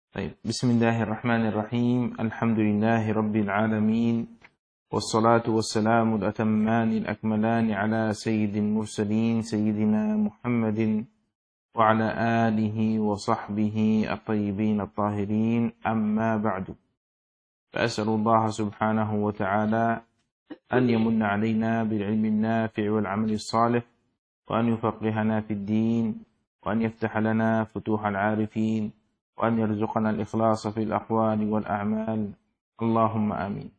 طيب، بسم الله الرحمن الرحيم. الحمد لله رب العالمين، والصلاة والسلام الأتمان الأكملان على سيد المرسلين سيدنا محمد وعلى آله وصحبه الطيبين الطاهرين، أما بعد، فأسأل الله سبحانه وتعالى أن يمن علينا بالعلم النافع والعمل الصالح، وأن يفقهنا في الدين، وأن يفتح لنا فتوح العارفين، وأن يرزقنا الإخلاص في الأقوال والأعمال، اللهم آمين.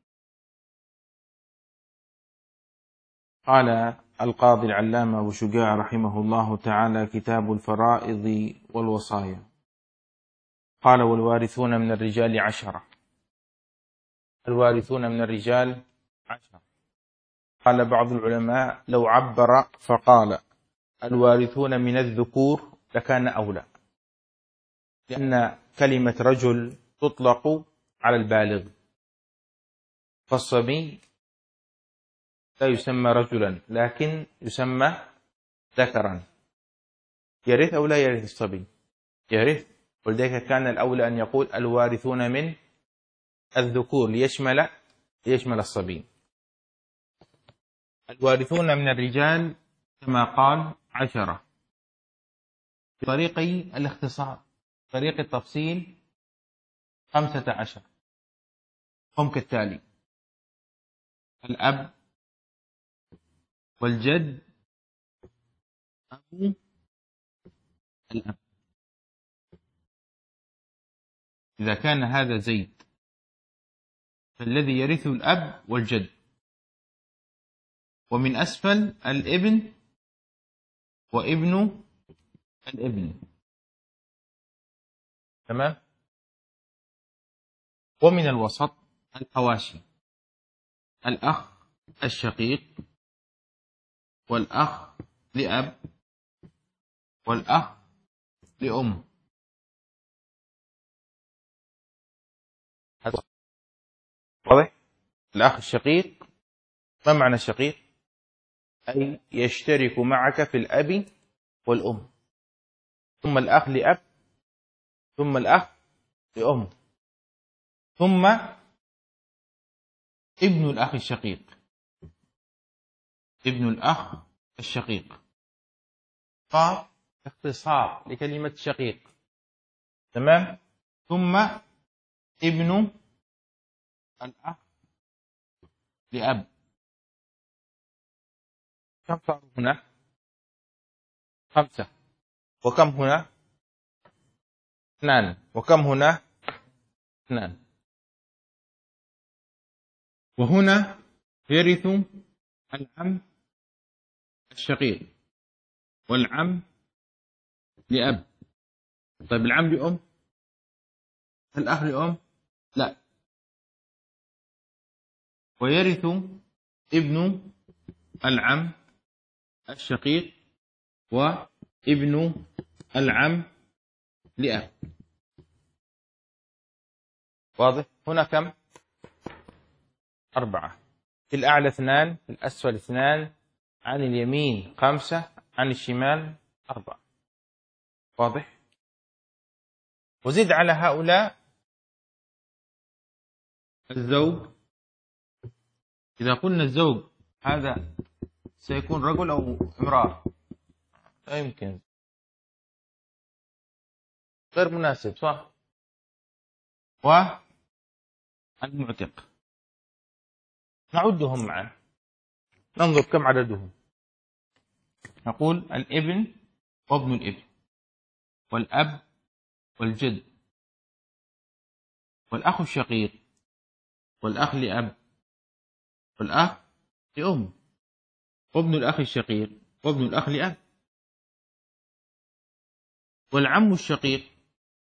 قال القاضي العلامة أبو شجاع رحمه الله تعالى: كتاب الفرائض والوصايا. قال: والوارثون من الرجال 10. الوارثون من الرجال 10. قال بعض العلماء: لو عبر فقال الوارثون من الذكور لكان أولى، لأن كلمة رجل تطلق على البالغ، فالصبي لا يسمى رجلا لكن يسمى ذكرا. يرث أو لا يرث الصبي؟ يرث، ولذلك كان الأولى أن يقول الوارثون من الذكور ليشمل الصبي. الوارثون من الرجال كما قال 10 بطريقي الاختصار. طريق التفصيل 15 هم كالتالي: الأب والجد أبو الأب. إذا كان هذا زيد فالذي يرث الأب والجد، ومن أسفل الابن وابن الابن، تمام؟ ومن الوسط الحواشي: الأخ الشقيق، والأخ لأب، والأخ لأم. واضح؟ الأخ الشقيق، ما معنى الشقيق؟ أي يشترك معك في الأب والأم، ثم الأخ لأب، ثم الأخ لأم، ثم ابن الأخ الشقيق. ابن الأخ الشقيق قاف اختصار لكلمة شقيق، تمام؟ ثم ابن الأخ لأب. كم صار هنا؟ 5. وكم هنا؟ 2. وكم هنا؟ 2. وهنا يرث العم الشقيق والعم لأب. طيب العم لأم؟ الأخ لأم؟ لا. ويرث ابن العم الشقيق وابن العم لأب. واضح؟ هنا كم؟ 4. في الأعلى 2، في الأسفل 2، عن اليمين 5، عن الشمال 4. واضح؟ وزد على هؤلاء الزوج. إذا قلنا الزوج هذا سيكون رجل أو امرأة؟ لا يمكن، غير مناسب، صح؟ والمعتق نعدهم معا، ننظر كم عددهم. نقول الابن وابن الابن، والأب والجد، والأخ الشقيق، والأخ لأب، والأخ لأم، وابن الأخ الشقيق، وابن الأخ لأب، والعم الشقيق،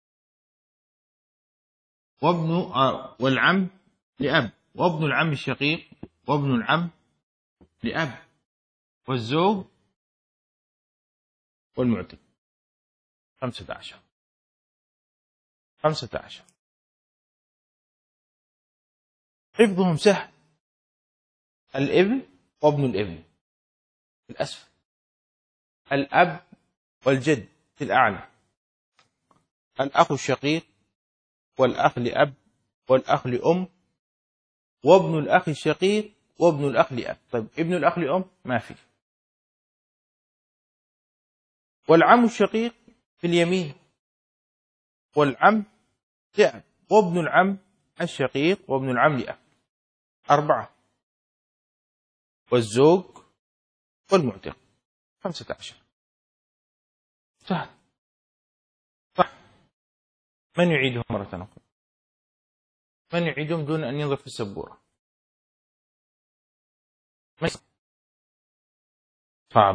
والعم لأب، وابن العم الشقيق، وابن العم لأب، والزوج والمعتق. 15. 15 حفظهم سهل. الابن وابن الابن في الأسفل، الأب والجد في الأعلى، الأخ الشقيق والأخ لأب والأخ لأم وابن الأخ الشقيق وابن الأخ لأب. طيب ابن الأخ لأم ما في. والعم الشقيق في اليمين والعم لأب وابن العم الشقيق وابن العم لأب 4. والزوج والمعتق 15. سهل صح. من يعيدهم مرة أخرى؟ من يعيدهم دون أن ينظر في السبورة؟ صعب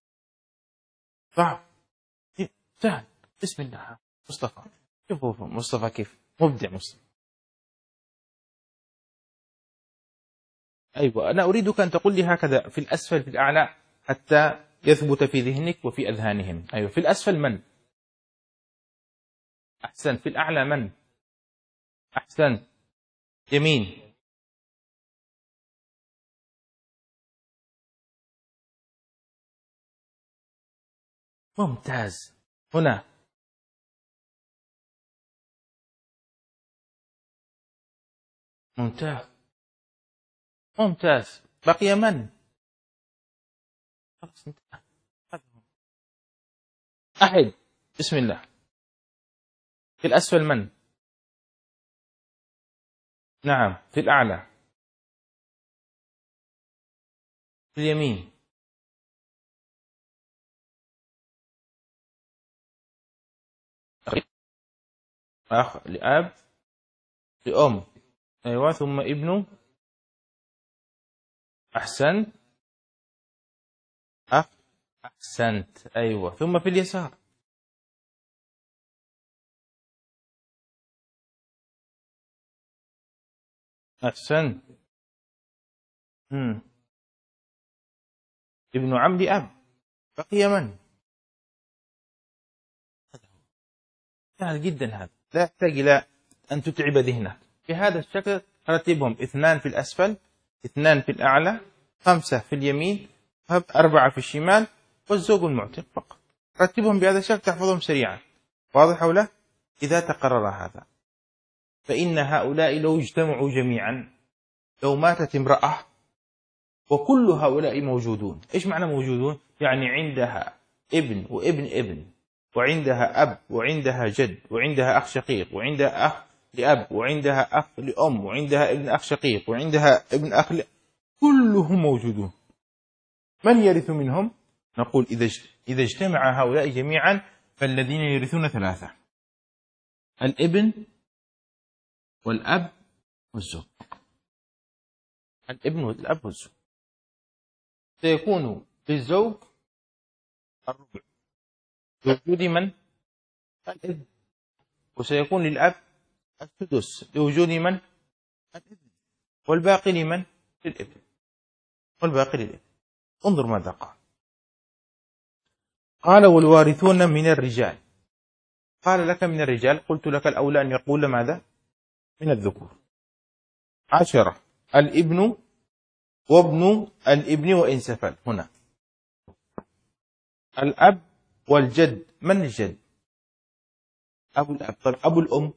صعب سهل. بسم الله. مصطفى شوفوا مصطفى كيف مبدع مصطفى. أيوة أنا أريدك أن تقول لي هكذا في الأسفل في الأعلى حتى يثبت في ذهنك وفي أذهانهم. أيوة في الأسفل من؟ أحسن. في الأعلى من؟ أحسن. يمين. ممتاز. هنا ممتاز ممتاز. بقي من؟ أحد. بسم الله. في الأسفل من؟ نعم. في الأعلى. في اليمين. أخ لأب لأم. أيوة ثم ابن. أحسنت. أخ. أحسنت. أيوة ثم في اليسار. أحسنت. ابن عم لأب. بقي من؟ سهل جدا هذا، لا يحتاج إلى أن تتعب ذهنك. في هذا الشكل رتبهم: 2 في الأسفل، 2 في الأعلى، 5 في اليمين، 4 في الشمال، والزوج المعتق فقط. رتبهم بهذا الشكل تحفظهم سريعا. واضح أو لا؟ إذا تقرر هذا فإن هؤلاء لو اجتمعوا جميعا، لو ماتت امرأة وكل هؤلاء موجودون. إيش معنى موجودون؟ يعني عندها ابن وابن ابن، وعندها أب وعندها جد وعندها أخ شقيق وعندها أخ لأب وعندها أخ لأم وعندها ابن أخ شقيق وعندها ابن أخ كلهم موجودون. من يرث منهم؟ نقول إذا اجتمع هؤلاء جميعا فالذين يرثون 3: الابن والأب والزوج. الابن والأب والزوج. سيكون للزوج الربع لوجود من؟ الابن. وسيكون للأب السدس لوجود من؟ الابن. والباقي لمن؟ للابن. والباقي للابن. انظر ماذا قال. قال: والوارثون من الرجال. قال لك من الرجال، قلت لك الأولى أن يقول ماذا؟ من الذكور. 10: الابن وابن الابن وإن سفل. هنا الأب والجد. من الجد؟ أبو الأب. طيب أبو الأم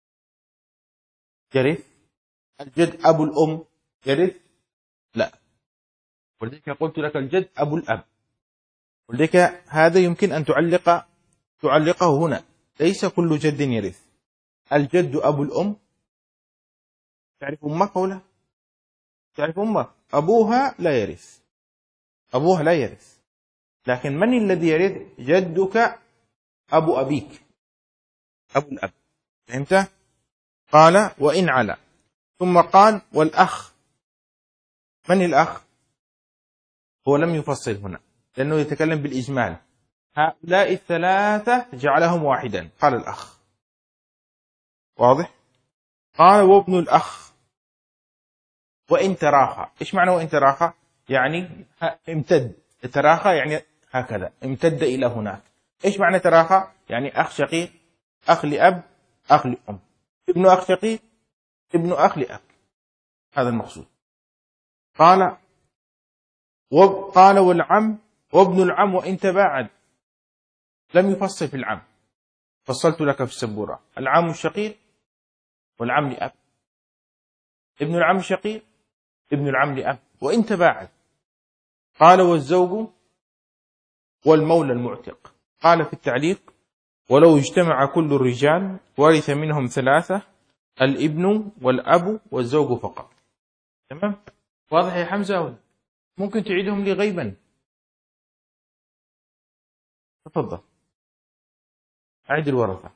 يرث؟ الجد أبو الأم يرث؟ لا. ولذلك قلت لك الجد أبو الأب. ولذلك هذا يمكن أن تعلقه هنا. ليس كل جد يرث. الجد أبو الأم. تعرف أمك أو لا؟ تعرف أمك؟ أبوها لا يرث. أبوها لا يرث. لكن من الذي يرث؟ جدك أبو أبيك، أبو الأب. فهمت؟ قال: وإن على. ثم قال: والأخ. من الأخ؟ هو لم يفصل هنا لأنه يتكلم بالإجمال. هؤلاء 3 جعلهم واحدا، قال الأخ. واضح؟ قال: وابن الأخ وإن تراخى. إيش معنى وإن تراخى؟ يعني امتد. تراخى يعني هكذا امتد إلى هناك. إيش معنى تراخى؟ يعني أخ شقيق، أخ لأب، أخ لأم، ابن أخ شقيق، ابن أخ لأب. هذا المقصود. قال والعم وابن العم وإن تباعد. لم يفصل في العم، فصلت لك في السبورة. العم الشقيق والعم لأب. ابن العم شقيق، ابن العم لأب، وإن تباعد. قال والزوج والمولى المعتق. قال في التعليق: ولو اجتمع كل الرجال ورث منهم ثلاثة: الابن والأب والزوج فقط. تمام؟ واضح يا حمزة؟ ممكن تعيدهم لي غيبا؟ تفضل أعيد الورثة.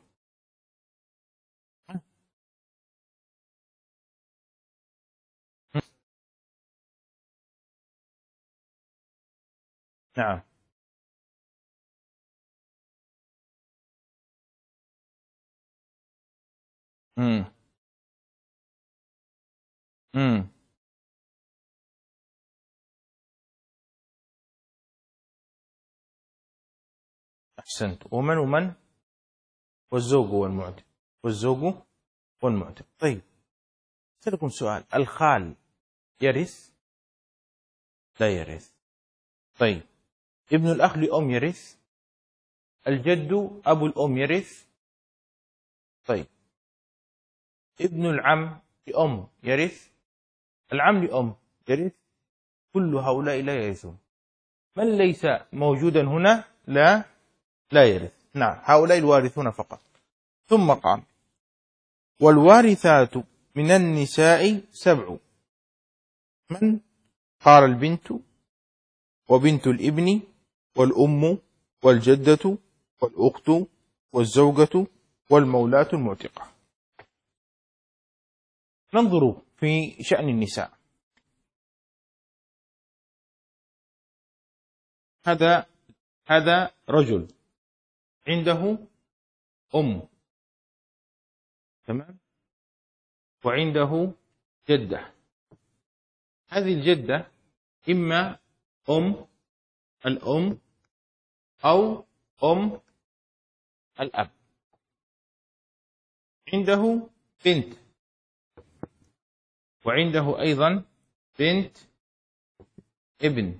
نعم. امم امم أحسنت. ومن والزوج والمعتق. والزوج والمعتق. طيب أسألكم سؤال: الخال يرث؟ لا يرث. طيب ابن الأخ لأم يرث؟ الجد أبو الأم يرث؟ طيب ابن العم لأم يرث؟ العم لأم يرث؟ كل هؤلاء لا يرثون. من ليس موجودا هنا لا يرث. نعم، هؤلاء الوارثون فقط. ثم قال: والوارثات من النساء 7. من؟ قال: البنت، وبنت الابن، والأم، والجدة، والأخت، والزوجة، والمولاة المعتقة. ننظر في شأن النساء. هذا رجل عنده أم، تمام، وعنده جدة. هذه الجدة إما الأم أو الأب. عنده بنت، وعنده أيضا بنت ابن،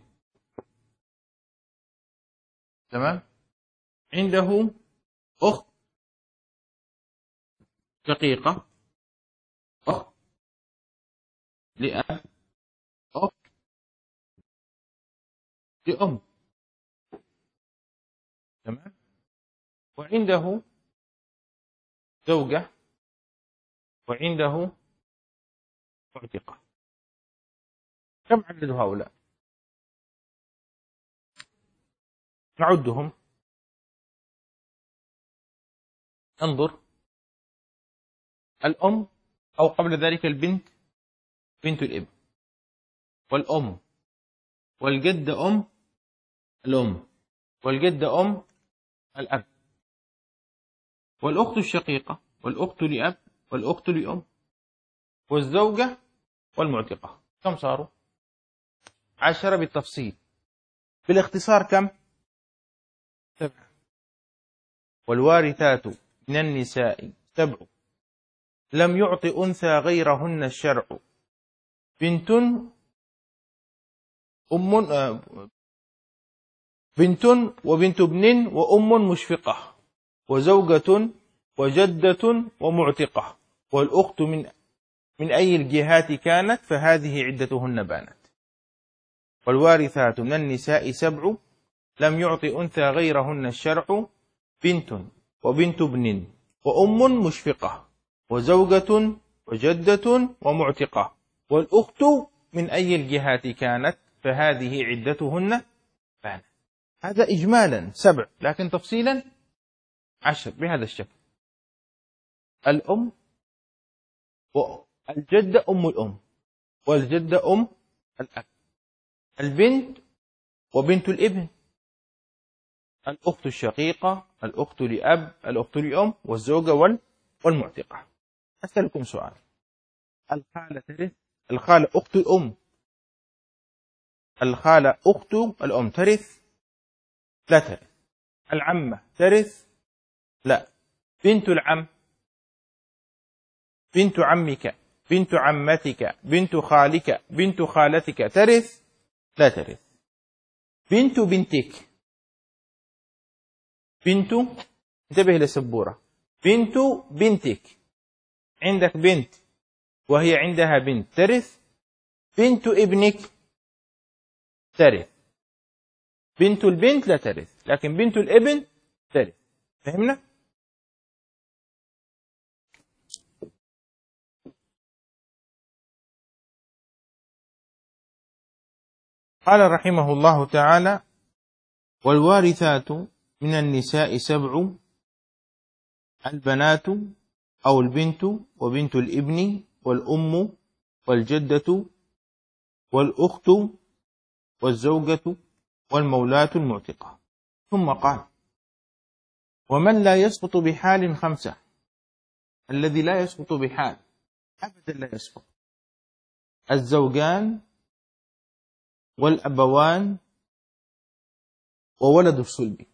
تمام. عنده أخت شقيقة، أخت لأب، أخت لأم، تمام. وعنده زوجة، وعنده معتقة. كم عدد هؤلاء؟ نعدهم. انظر: الأم، أو قبل ذلك البنت، بنت الابن، والأم، والجدة الأم، والجدة الأب، والأخت الشقيقة، والأخت لأب، والأخت لأم، والزوجة، والمعتقة. كم صاروا؟ 10 بالتفصيل. بالاختصار كم؟ 7. والوارثات من النساء 7 لم يعط أنثى غيرهن الشرع: بنت بنت وبنت ابن وأم مشفقة، وزوجة، وجدة، ومعتقة، والأخت من أي الجهات كانت فهذه عدتهن بانت. والوارثات من النساء 7 لم يعط أنثى غيرهن الشرع: بنت وبنت ابن وأم مشفقة، وزوجة، وجدة، ومعتقة، والأخت من أي الجهات كانت فهذه عدتهن بانت. هذا إجمالا 7، لكن تفصيلا 10 بهذا الشكل: الأم، والجدة أم الأم، والجدة الأب، البنت وبنت الابن، الأخت الشقيقة، الأخت لأب، الأخت لأم، والزوجة والمعتقة. أسألكم سؤال: الخالة ترث؟ الخالة أخت الأم، الخالة أخت الأم ترث؟ لا ترث. العمة ترث؟ لا. بنت العم، بنت عمك، بنت عمتك، بنت خالك، بنت خالتك ترث؟ لا ترث. بنت بنتك، بنت، انتبه للسبورة، بنت بنتك عندك بنت وهي عندها بنت ترث، بنت ابنك ترث. بنت البنت لا ترث، لكن بنت الابن ترث. فهمنا؟ قال رحمه الله تعالى: والوارثات من النساء 7: البنات أو البنت وبنت الابن والأم والجدة والأخت والزوجة والمولاة المعتقة. ثم قال: ومن لا يسقط بحال 5. الذي لا يسقط بحال أبدا لا يسقط: الزوجان والأبوان وولد الصلب.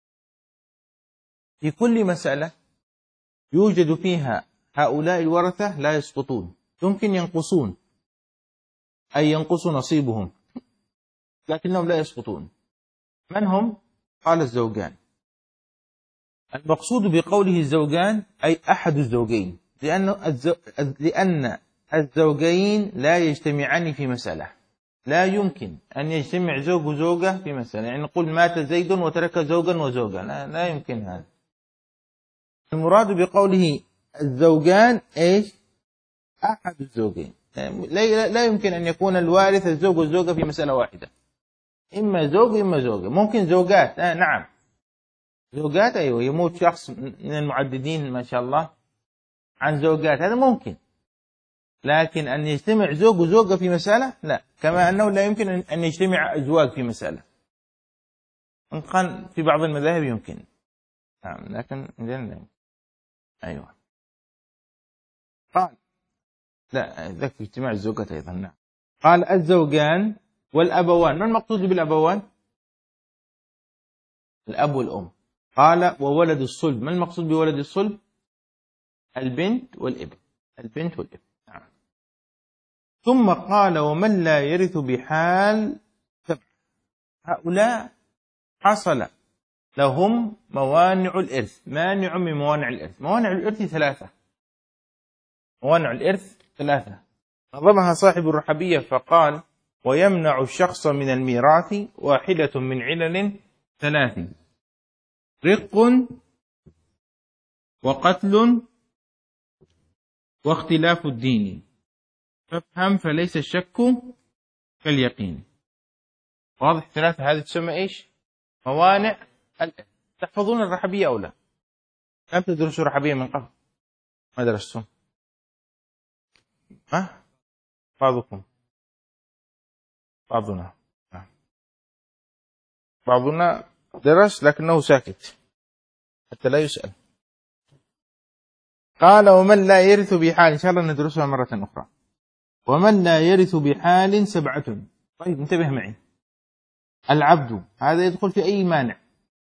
في كل مسألة يوجد فيها هؤلاء الورثة لا يسقطون، يمكن ينقصون، أي ينقص نصيبهم، لكنهم لا يسقطون. من هم؟ قال: الزوجان. المقصود بقوله الزوجان أي أحد الزوجين، لأن الزوجين لا يجتمعان في مسألة. لا يمكن أن يجتمع زوج وزوجة في مسألة، يعني نقول مات زيد وترك زوجا وزوجة، لا يمكن هذا. المراد بقوله الزوجان إيش؟ أحد الزوجين. لا يمكن أن يكون الوارث الزوج والزوجة في مسألة واحدة، إما زوج إما زوجة. ممكن زوجات، نعم زوجات، أيوة، يموت شخص من المعددين ما شاء الله عن زوجات، هذا ممكن. لكن أن يجتمع زوج وزوجة في مسألة لا، كما أنه لا يمكن أن يجتمع أزواج في مسألة. إن كان في بعض المذاهب يمكن، نعم، لكن لا. أيوة. قال لا، ذاك في اجتماع الزوجات أيضا. نعم. قال: الزوجان والأبوان. ما المقصود بالأبوان؟ الأب والأم. قال: وولد الصلب. ما المقصود بولد الصلب؟ البنت والابن. البنت والابن. نعم. ثم قال: ومن لا يرث بحال 7. هؤلاء حصل لهم موانع الإرث. مانع من موانع الإرث. موانع الإرث 3. موانع الإرث 3 نظمها صاحب الرحبية فقال: ويمنع الشخص من الميراث واحدة من علل 3: رق وقتل واختلاف الدين، فافهم فليس الشك كاليقين. واضح؟ 3 هذه تسمى إيش؟ موانع الإرث. تحفظون الرحبية أو لا؟ لم تدرسوا الرحبية من قبل؟ ما درستم؟ بعضكم؟ بعضنا. بعضنا درس لكنه ساكت حتى لا يسأل. قال: ومن لا يرث بحال. إن شاء الله ندرسها مرة أخرى. ومن لا يرث بحال 7. طيب انتبه معي. العبد هذا يدخل في أي مانع؟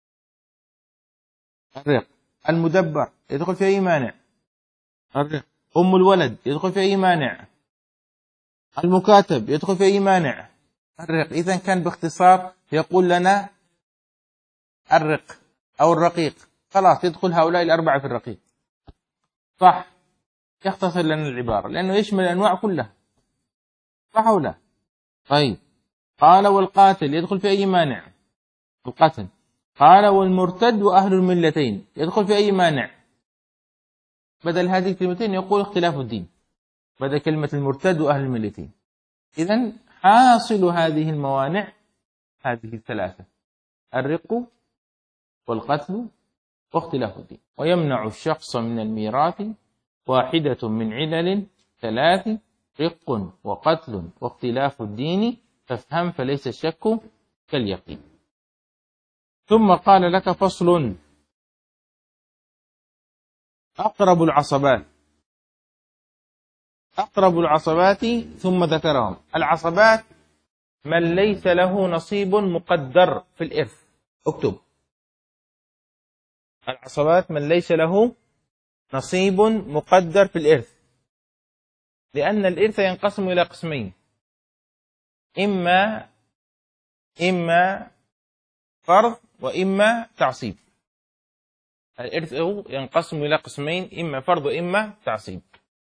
الرق. المدبر يدخل في أي مانع؟ الرق. أم الولد يدخل في أي مانع؟ المكاتب يدخل في أي مانع؟ الرق. إذن كان باختصار يقول لنا الرق أو الرقيق، خلاص يدخل هؤلاء 4 في الرقيق. صح، يختصر لنا العبارة لأنه يشمل الأنواع كلها. صح أو لا؟ طيب. قال: والقاتل يدخل في أي مانع؟ القتل. قال: والمرتد وأهل الملتين يدخل في أي مانع؟ بدل هذه الكلمتين يقول اختلاف الدين، بدل كلمة المرتد وأهل الملتين. إذن حاصل هذه الموانع هذه 3: الرق والقتل واختلاف الدين. ويمنع الشخص من الميراث واحدة من علل 3: رق وقتل واختلاف الدين، فافهم فليس الشك كاليقين. ثم قال لك: فصل. أقرب العصبات. أقرب العصبات ثم ذكرهم. العصبات من ليس له نصيب مقدر في الإرث. اكتب: العصبات من ليس له نصيب مقدر في الإرث، لأن الإرث ينقسم إلى قسمين: إما فرض وإما تعصيب. الإرث ينقسم إلى قسمين: إما فرض وإما تعصيب.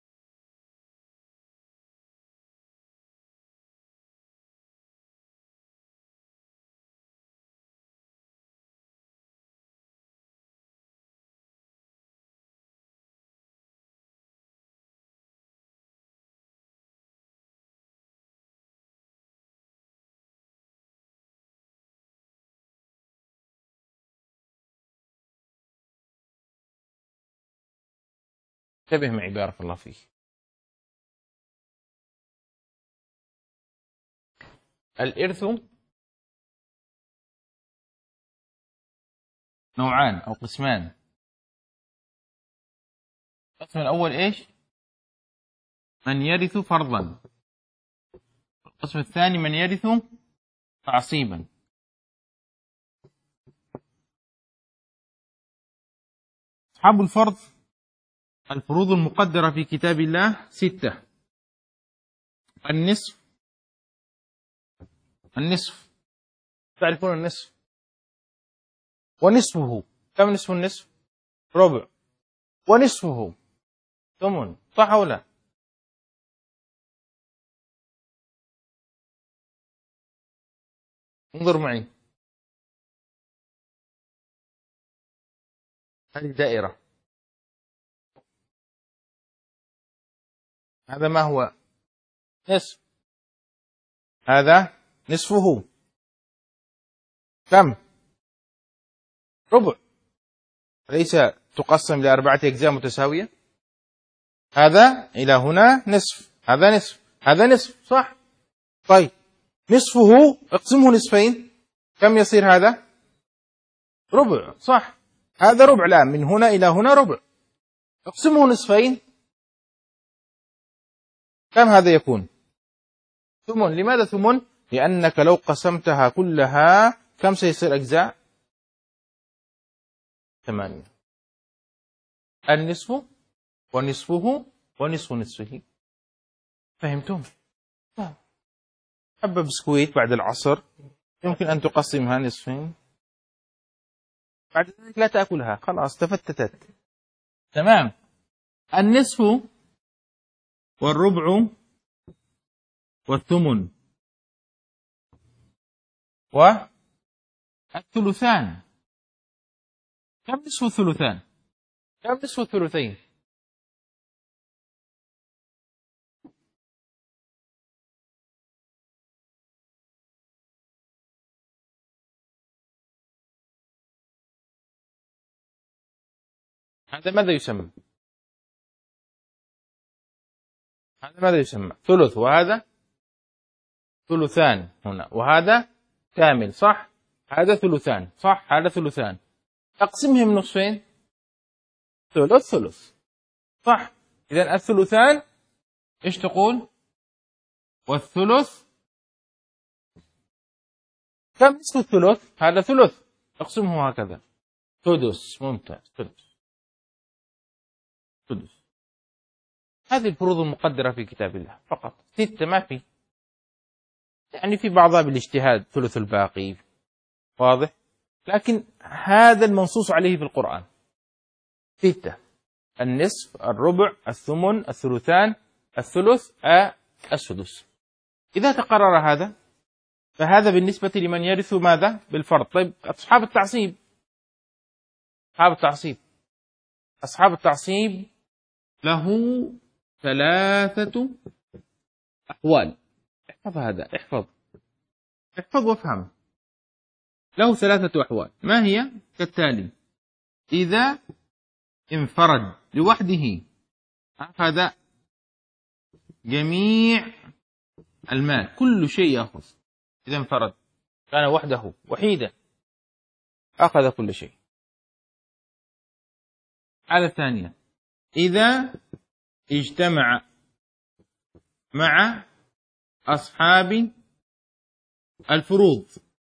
انتبه معي بارك الله فيك. الإرث نوعان أو قسمان. القسم الأول إيش؟ من يرث فرضا. القسم الثاني من يرث تعصيبا. أصحاب الفرض الفروض المقدرة في كتاب الله 6. النصف تعرفون النصف، ونصفه كم نصف النصف؟ ربع، ونصفه ثمن، صح أو لا؟ انظر معي، هذه دائرة، هذا ما هو؟ نصف، هذا نصفه كم؟ ربع، ليس تقسم ل4 أجزاء متساوية. هذا إلى هنا نصف، هذا نصف، هذا نصف، صح؟ طيب نصفه اقسمه نصفين، كم يصير هذا؟ ربع، صح؟ هذا ربع الآن، من هنا إلى هنا ربع، اقسمه نصفين، كم هذا يكون؟ ثمن. لماذا ثمن؟ لأنك لو قسمتها كلها كم سيصير أجزاء؟ 8. النصف ونصفه ونصف نصفه. فهمتم؟ حبة بسكويت بعد العصر يمكن أن تقسمها نصفين، بعد ذلك لا تأكلها، خلاص تفتتت. تمام. النصف والربع والثمن والثلثان. كم نصف الثلثان؟ كم نصف الثلثين؟ هذا ماذا يسمى؟ هذا ماذا يسمى؟ ثلث، وهذا ثلثان هنا، وهذا كامل، صح؟ هذا ثلثان، صح؟ هذا ثلثان، أقسمهم نصفين، ثلث ثلث، صح؟ إذن الثلثان إيش تقول؟ والثلث كم نصف الثلث؟ هذا ثلث، اقسمه هكذا، سدس. ممتاز، سدس. هذه الفروض المقدرة في كتاب الله فقط 6، ما في يعني في بعضها بالاجتهاد ثلث الباقي، واضح؟ لكن هذا المنصوص عليه في القرآن 6: النصف، الربع، الثمن، الثلثان، الثلث، السدس. إذا تقرر هذا فهذا بالنسبة لمن يرث ماذا؟ بالفرض. طيب أصحاب التعصيب، أصحاب التعصيب له 3 أحوال. احفظ هذا، احفظ وافهم. له 3 أحوال، ما هي؟ كالتالي: إذا انفرد لوحده أخذ جميع المال، كل شيء يأخذ. إذا انفرد، كان وحده وحيدا، أخذ كل شيء. الحالة الثانية: إذا اجتمع مع أصحاب الفروض،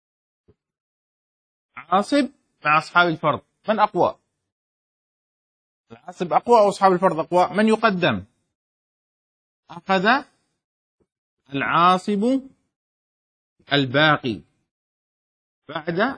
عاصب مع أصحاب الفرض، من أقوى؟ العاصب أقوى أو أصحاب الفرض أقوى؟ من يقدم؟ أخذ العاصب الباقي بعد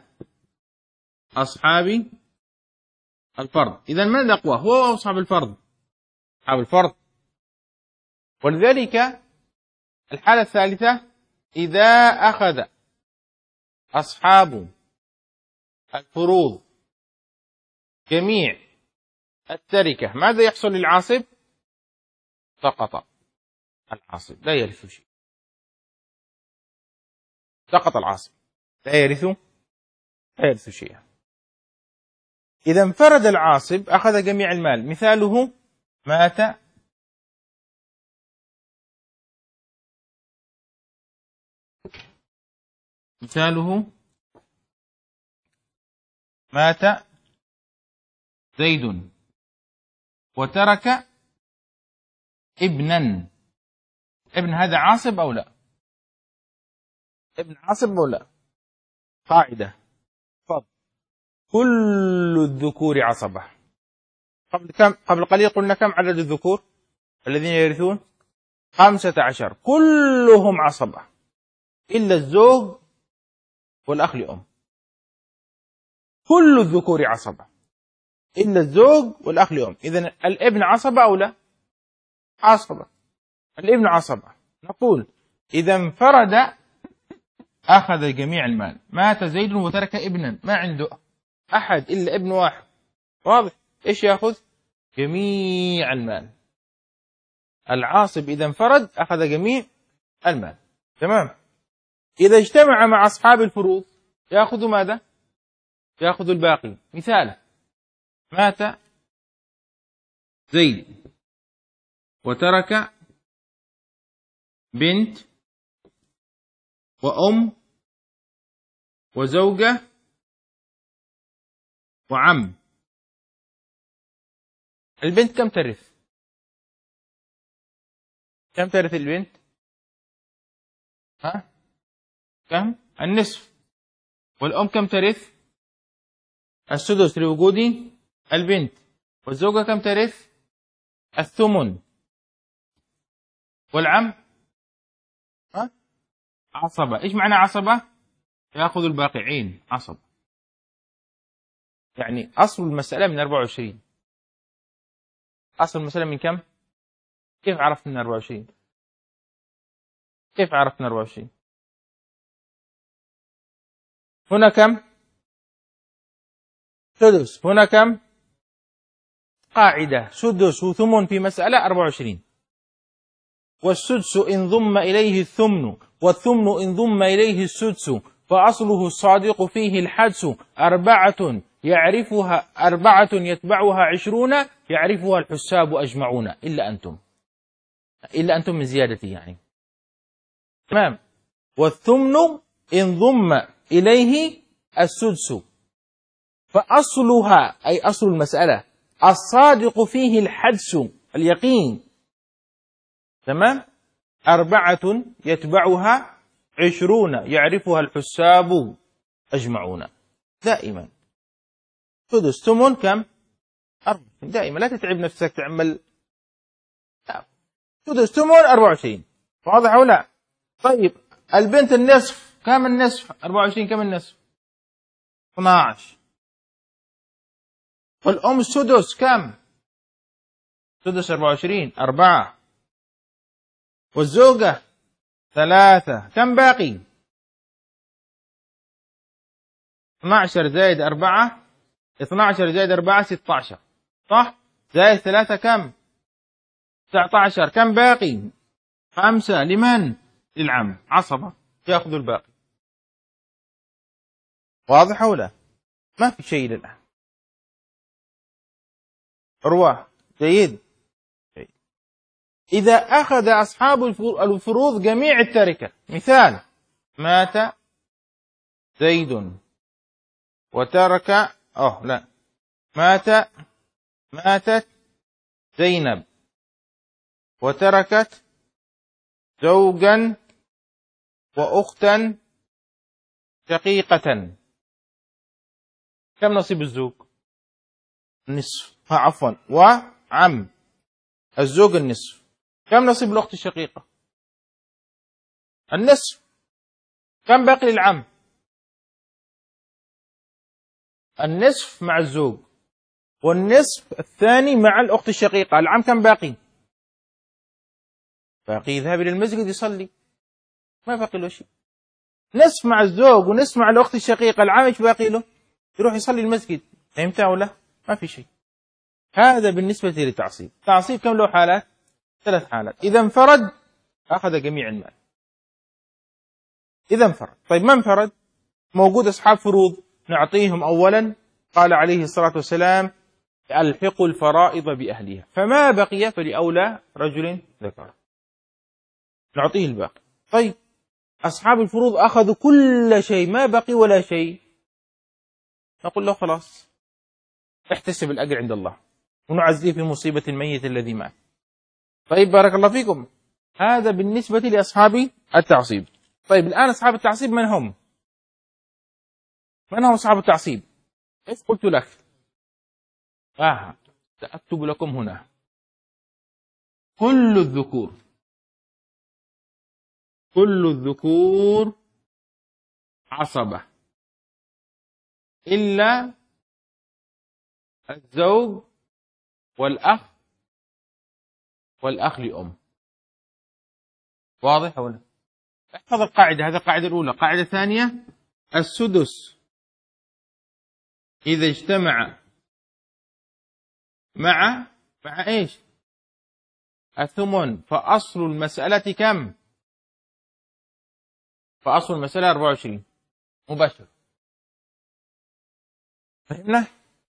أصحاب الفرض. إذن من الأقوى، هو أو أصحاب الفرض؟ أصحاب الفرض. ولذلك الحالة الثالثة: إذا أخذ أصحاب الفروض جميع التركة، ماذا يحصل للعاصب؟ سقط العاصب، لا يرث شيء. سقط العاصب، لا يرث شيئا. إذا انفرد العاصب أخذ جميع المال. مثاله: مات مثاله مات زيد وترك ابنا. ابن هذا عاصب أو لا؟ ابن عاصب أو لا؟ قاعدة فضل كل الذكور عصبة. قبل قليل قلنا كم عدد الذكور الذين يرثون؟ 15، كلهم عصبة إلا الزوج والأخ لأم. كل الذكور عصبة إلا الزوج والأخ لأم. إذن الابن عصبة أو لا؟ عصبة. الابن عصبة. نقول إذا انفرد أخذ جميع المال. مات زيد وترك ابنا، ما عنده أحد إلا ابن واحد، واضح؟ إيش يأخذ؟ جميع المال. العاصب إذا انفرد أخذ جميع المال. تمام. إذا اجتمع مع أصحاب الفروض يأخذ ماذا؟ يأخذ الباقي. مثال مات زيد وترك بنت وأم وزوجة وعم. البنت كم ترث؟ كم ترث البنت؟ ها؟ كم؟ النصف. والأم كم ترث؟ السدس لوجود البنت. والزوجة كم ترث؟ الثمن. والعم ها؟ عصبة. إيش معنى عصبة؟ يأخذ الباقي. عين عصبة. يعني أصل المسألة من 24. أصل المسألة من كم؟ كيف عرفت من 24؟ كيف عرفت من 24؟ هنا كم؟ سدس. هنا كم؟ قاعدة سدس وثمن في مسألة 24. والسدس إن ضم إليه الثمن والثمن إن ضم إليه السدس فأصله الصادق فيه الحدس. 4 يعرفها 4 يتبعها 20 يعرفها الحساب أجمعون إلا أنتم. إلا أنتم من زيادتي يعني. تمام. والثمن إن ضم إليه السدس فأصلها أي أصل المسألة الصادق فيه الحدس اليقين. تمام. 4 يتبعها 20 يعرفها الحساب أجمعون. دائما سدس ثمن كم؟ 4. دائما لا تتعب نفسك تعمل. سدس ثمن 24. واضح ولا لا؟ طيب البنت النصف. كم النصف؟ 24. كم النصف؟ 12. والأم السدس كم؟ سدس 24 4. والزوجة 3. كم باقي؟ 12 زائد 4 12 زائد 4 16 صح؟ زائد 3 كم؟ 19. كم باقي؟ 5. لمن؟ للعم عصبة يأخذ الباقي. واضح ولا؟ ما في شيء للآن. أرواه جيد. إذا أخذ أصحاب الفروض جميع التركة. مثال مات زيد وترك لا ماتت زينب وتركت زوجا وأختا شقيقة. كم نصيب الزوج؟ النصف. عفوا وعم. الزوج النصف. كم نصيب الأخت الشقيقة؟ النصف. كم باقي للعم؟ النصف مع الزوج والنصف الثاني مع الأخت الشقيقة. العم كم باقي؟ باقي يذهب إلى المسجد يصلي، ما باقي له شيء. نصف مع الزوج ونصف مع الأخت الشقيقة. العم ايش باقي له؟ يروح يصلي المسجد. فهمت ولا؟ ما في شيء. هذا بالنسبة للتعصيب. تعصيب كم له حالات؟ 3 حالات. إذا انفرد أخذ جميع المال. إذا انفرد. طيب ما انفرد؟ موجود أصحاب فروض نعطيهم أولا. قال عليه الصلاة والسلام ألحقوا الفرائض بأهلها، فما بقي فلأولى رجل ذكر، نعطيه الباقي. طيب أصحاب الفروض أخذوا كل شيء، ما بقي ولا شيء، نقول له خلاص احتسب الأجر عند الله ونعزيه في مصيبة الميت الذي مات. طيب بارك الله فيكم، هذا بالنسبة لأصحاب التعصيب. طيب الآن أصحاب التعصيب من هم؟ من هم أصحاب التعصيب؟ إيش قلت لك؟ سأكتب لكم هنا كل الذكور عصبة إلا الزوج والأخ لأم. واضح ولا؟ احفظ القاعدة، هذه القاعدة الأولى. قاعدة ثانية، السدس إذا اجتمع مع إيش؟ الثمن، فأصل المسألة كم؟ فأصل المسألة 24 مباشر. فهمنا؟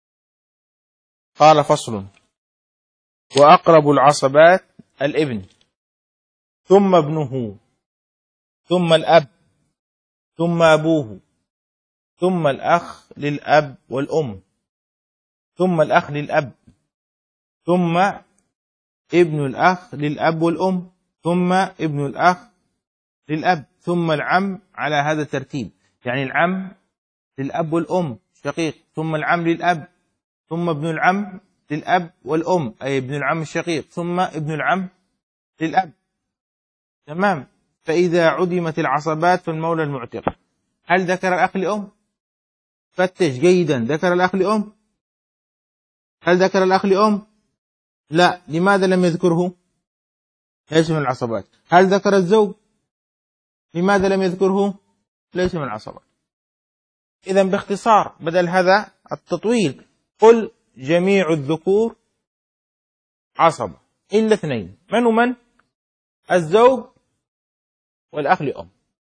قال فصل: وأقرب العصبات الابن، ثم ابنه، ثم الأب، ثم أبوه، ثم الأخ للأب والأم، ثم الأخ للأب، ثم ابن الأخ للأب والأم، ثم ابن الأخ للأب، ثم العم على هذا الترتيب، يعني العم للأب والأم شقيق، ثم العم للأب، ثم ابن العم للأب والأم أي ابن العم الشقيق، ثم ابن العم للأب. تمام. فإذا عدمت العصبات فالمولى المعتق. هل ذكر الأخ لأم؟ فتش جيدا، ذكر الأخ لأم؟ هل ذكر الأخ لأم؟ لا. لماذا لم يذكره؟ ليس من العصبات. هل ذكر الزوج؟ لماذا لم يذكره؟ ليس من العصبات. إذا باختصار بدل هذا التطويل قل جميع الذكور عصبة إلا اثنين، من ومن؟ الزوج والأخ لأم.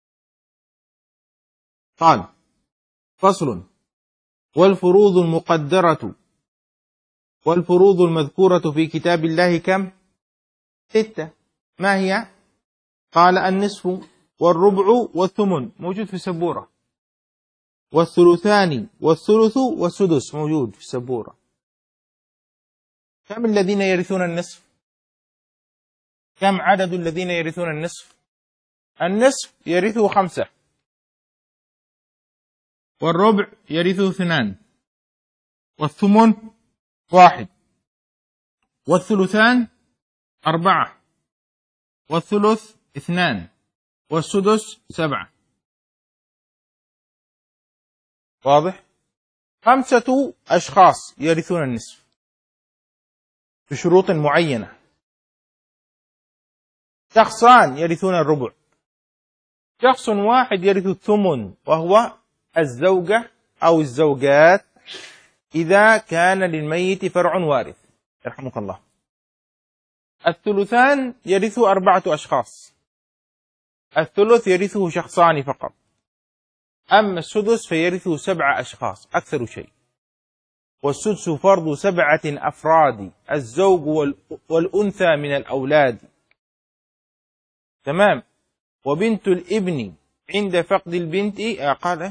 قال فصل: والفروض المقدرة والفروض المذكورة في كتاب الله كم؟ 6. ما هي؟ قال النصف والربع والثمن موجود في السبورة، والثلثان والثلث والسدس موجود في السبورة. كم الذين يرثون النصف؟ كم عدد الذين يرثون النصف؟ النصف يرثه 5، والربع يرثه 2، والثمن 1، والثلثان 4، والثلث 2، والسدس 7. واضح؟ 5 أشخاص يرثون النصف بشروط معينة. شخصان يرثون الربع، شخص واحد يرث الثمن وهو الزوجة أو الزوجات إذا كان للميت فرع وارث يرحمك الله. الثلثان يرث 4 أشخاص، الثلث يرثه شخصان فقط، أما السدس فيرثه 7 أشخاص أكثر شيء. والسدس فرض 7 أفراد، الزوج والأنثى من الأولاد. تمام. وبنت الابن عند فقد البنت قال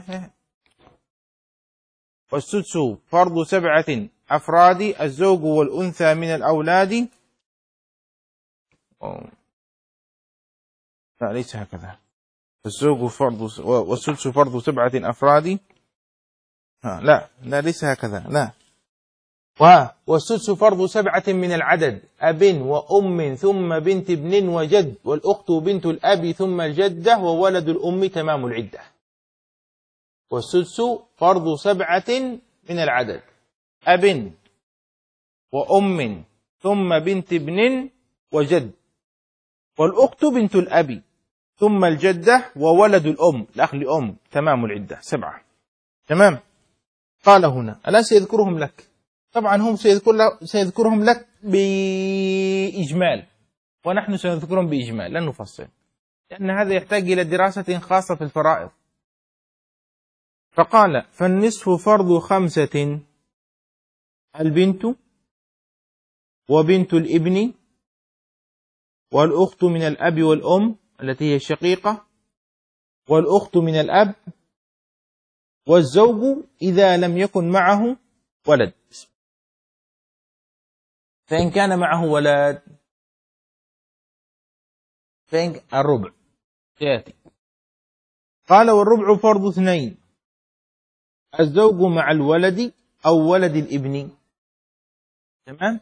والسدس فرض 7 أفراد، الزوج والأنثى من الأولاد. لا ليس هكذا، الزوج فرض والسدس فرض 7 أفراد. لا ليس هكذا، لا. والسدس فرض 7 من العدد، أب وأم ثم بنت ابن وجد، والأخت بنت الأب ثم الجدة وولد الأم تمام العدة. والسدس فرض 7 من العدد، أب وأم ثم بنت ابن وجد، والأخت بنت الأب ثم الجدة وولد الأم الأخ لأم تمام العدة 7. تمام. قال هنا ألا سيذكرهم لك؟ طبعا هم سيذكرهم لك بإجمال، ونحن سنذكرهم بإجمال لن نفصل، لأن هذا يحتاج إلى دراسة خاصة في الفرائض. فقال فالنصف فرض 5 البنت وبنت الابن والأخت من الأب والأم التي هي الشقيقة والأخت من الأب والزوج إذا لم يكن معه ولد. فإن كان معه ولد فإن الربع يأتي. قال والربع فرض اثنين، الزوج مع الولد أو ولد الابن. تمام.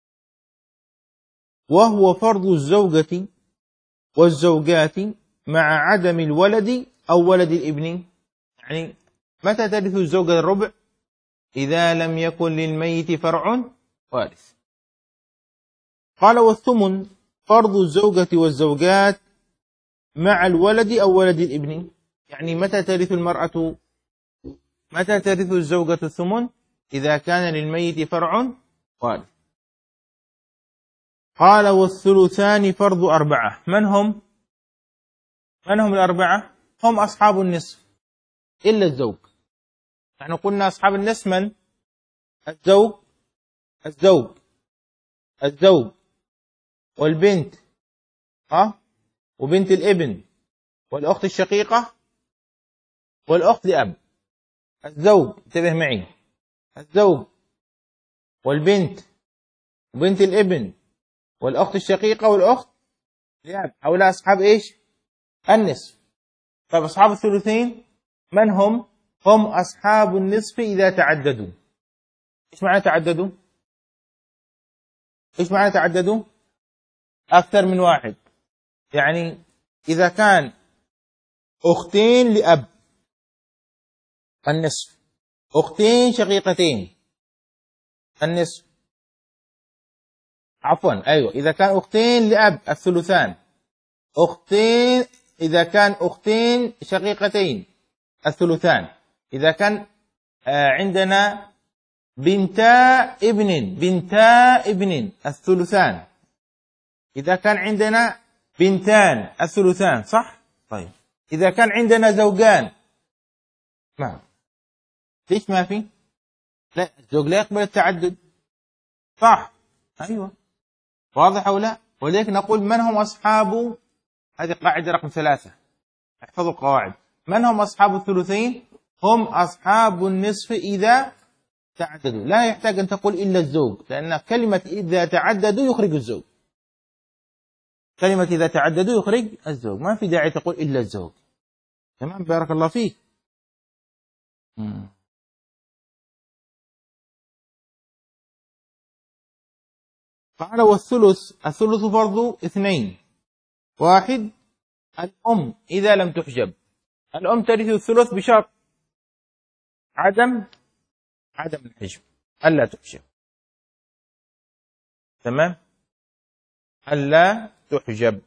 وهو فرض الزوجة والزوجات مع عدم الولد أو ولد الابن. يعني متى ترث الزوجة الربع؟ إذا لم يكن للميت فرع وارث. قال والثمن فرض الزوجة والزوجات مع الولد أو ولد الابن. يعني متى ترث المرأة، متى ترث الزوجة الثمن؟ إذا كان للميت فرع وارث. قال والثلثان فرض أربعة. من هم الأربعة؟ هم أصحاب النصف إلا الزوج. نحن قلنا أصحاب النصف من؟ الزوج والبنت وبنت الابن والأخت الشقيقة والأخت لأب. الزوج، انتبه معي، الزوج والبنت وبنت الابن والأخت الشقيقة والأخت لأب، هؤلاء أصحاب إيش؟ النصف. طيب أصحاب الثلثين من هم؟ هم أصحاب النصف إذا تعددوا. إيش معنى تعددوا؟ أكثر من واحد. يعني إذا كان أختين لأب النصف، أختين شقيقتين النصف، إذا كان أختين لأب الثلثان، إذا كان أختين شقيقتين الثلثان، إذا كان عندنا بنتا ابن الثلثان، إذا كان عندنا بنتان الثلثان، صح؟ طيب إذا كان عندنا زوجان ما ليش ما في؟ لا، الزوج لا يقبل التعدد، صح؟ أيوة، واضح أو لا؟ ولذلك نقول من هم أصحاب، هذه قاعدة رقم 3، احفظوا القواعد. من هم أصحاب الثلثين؟ هم أصحاب النصف إذا تعددوا. لا يحتاج أن تقول إلا الزوج، لأن كلمة إذا تعددوا يخرج الزوج. كلمة إذا تعددوا يخرج الزوج، ما في داعي تقول إلا الزوج. تمام، بارك الله فيك. قال الثلث فرض اثنين. واحد، الأم إذا لم تحجب. الأم ترث الثلث بشرط عدم الحجب، ألا تحجب. تمام، ألا تحجب.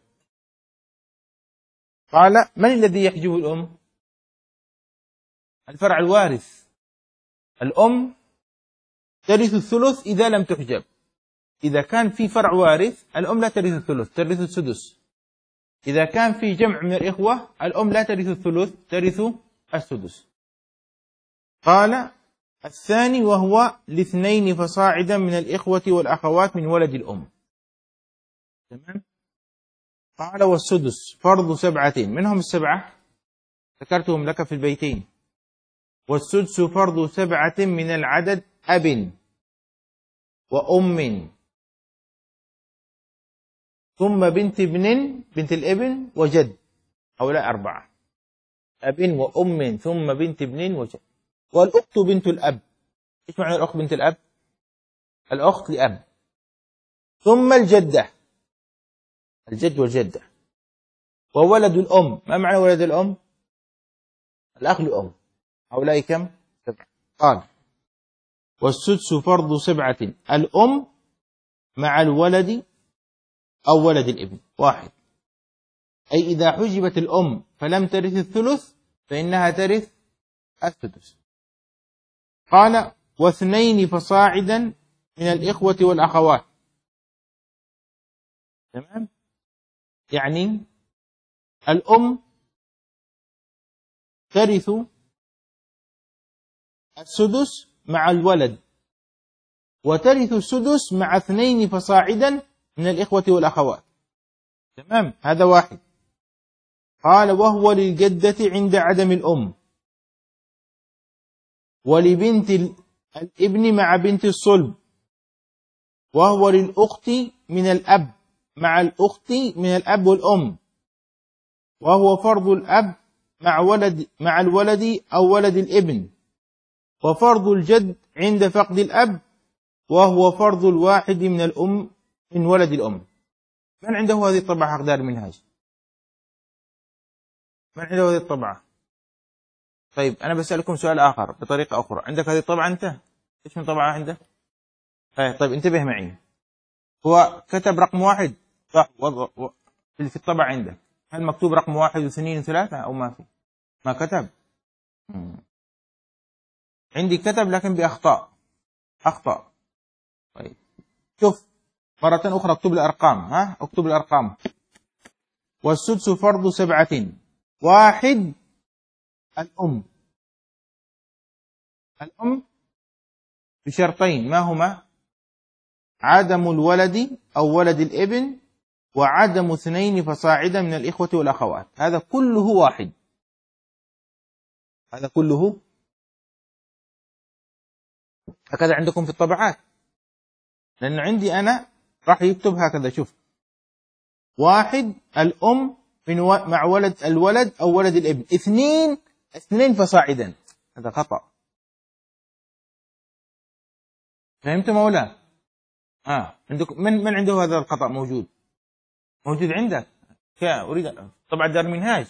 قال من الذي يحجب الأم؟ الفرع الوارث. الأم ترث الثلث إذا لم تحجب. إذا كان في فرع وارث الأم لا ترث الثلث، ترث السدس. إذا كان في جمع من الإخوة الأم لا ترث الثلث، ترث السدس. قال الثاني وهو لاثنين فصاعدا من الإخوة والأخوات من ولد الأم. تمام. قال والسدس فرض 7، منهم 7 ذكرتهم لك في البيتين. والسدس فرض 7 من العدد أب وأم ثم بنت الابن وجد، هؤلاء 4. أب وأم ثم بنت ابن وجد. والأخت بنت الأب. إيش معنى الأخت بنت الأب؟ الأخت لأب. ثم الجدة، الجد والجدة. وولد الأم. ما معنى ولد الأم؟ الأخ لأم. هؤلاء كم؟ 7. قال والسدس فرض 7، الأم مع الولد أو ولد الابن 1. أي إذا حجبت الأم فلم ترث الثلث فإنها ترث السدس. قال واثنين فصاعدا من الإخوة والأخوات. تمام. يعني الأم ترث السدس مع الولد وترث السدس مع 2 فصاعدا من الإخوة والأخوات. تمام، هذا واحد. قال وهو للجدة عند عدم الأم، ولبنت الابن مع بنت الصلب، وهو للأخت من الأب مع الأخت من الأب والأم، وهو فرض الأب مع الولد أو ولد الابن، وفرض الجد عند فقد الأب، وهو فرض الواحد من الأم من ولد الأم. من عنده هذه الطبعة حق دار المنهاج؟ من عنده هذه الطبعة؟ طيب أنا بسألكم سؤال آخر بطريقة أخرى، عندك هذه الطبعة أنت؟ إيش من طبعة عندك؟ طيب انتبه معي، هو كتب رقم 1 صح في الطبعة عندك، هل مكتوب رقم 1 و2 و3 أو ما في؟ ما كتب. عندي كتب لكن بأخطاء، أخطأ. طيب شوف مرة أخرى اكتب الأرقام، اكتب الأرقام. والسدس فرض 7، 1 الأم بشرطين، ما هما؟ عدم الولد أو ولد الابن، وعدم 2 فصاعدا من الإخوة والأخوات. هذا كله واحد، هذا كله هكذا عندكم في الطبعات، لأن عندي أنا راح يكتب هكذا. شوف 1 الأم مع الولد أو ولد الابن، 2 فصاعدا، هذا خطأ. فهمتم أو لا؟ عندكم من عنده هذا الخطأ موجود عندك؟ أريد طبعا دار المنهاج.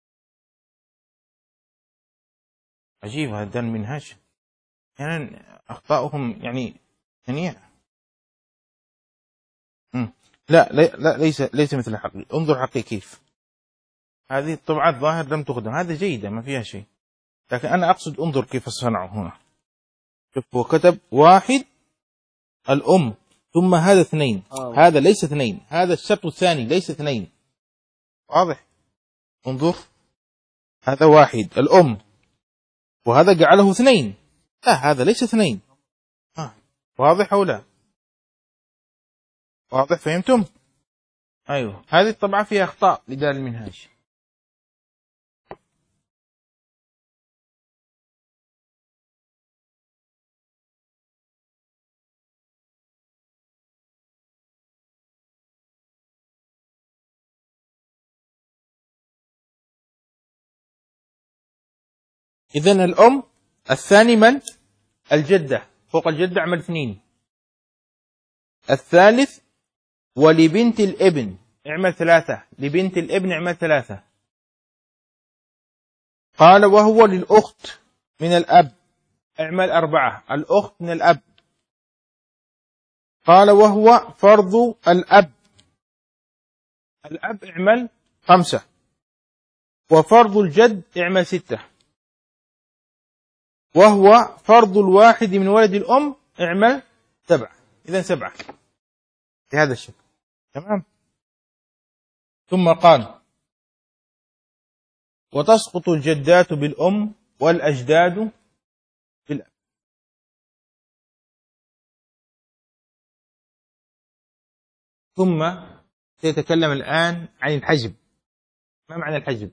عجيب هذا دار المنهاج، يعني أخطاؤهم يعني شنيعة. لا ليس مثل الحقيقي. انظر حقي كيف هذه الطبعات ظاهر لم تخدم، هذا جيدة ما فيها شيء، لكن أنا أقصد انظر كيف صنعوا هنا. شوف هو كتب 1 الأم ثم هذا 2، هذا ليس 2، هذا الشرط الثاني ليس 2. واضح؟ انظر هذا 1 الأم وهذا جعله 2، لا هذا ليس 2. واضح أو لا؟ واضح؟ فهمتم؟ أيوه، هذه الطبعة فيها أخطاء لدار المنهاج. إذن الأم الثاني من؟ الجدة، فوق الجدة اعمل 2. الثالث ولبنت الابن اعمل 3، لبنت الابن اعمل 3. قال وهو للأخت من الأب اعمل 4، الأخت من الأب. قال وهو فرض الأب اعمل 5، وفرض الجد اعمل 6، وهو فرض الواحد من ولد الأم اعمل 7. إذن 7 بهذا الشكل. تمام. ثم قال وتسقط الجدات بالأم والأجداد بالأب. ثم سيتكلم الآن عن الحجب. ما معنى الحجب؟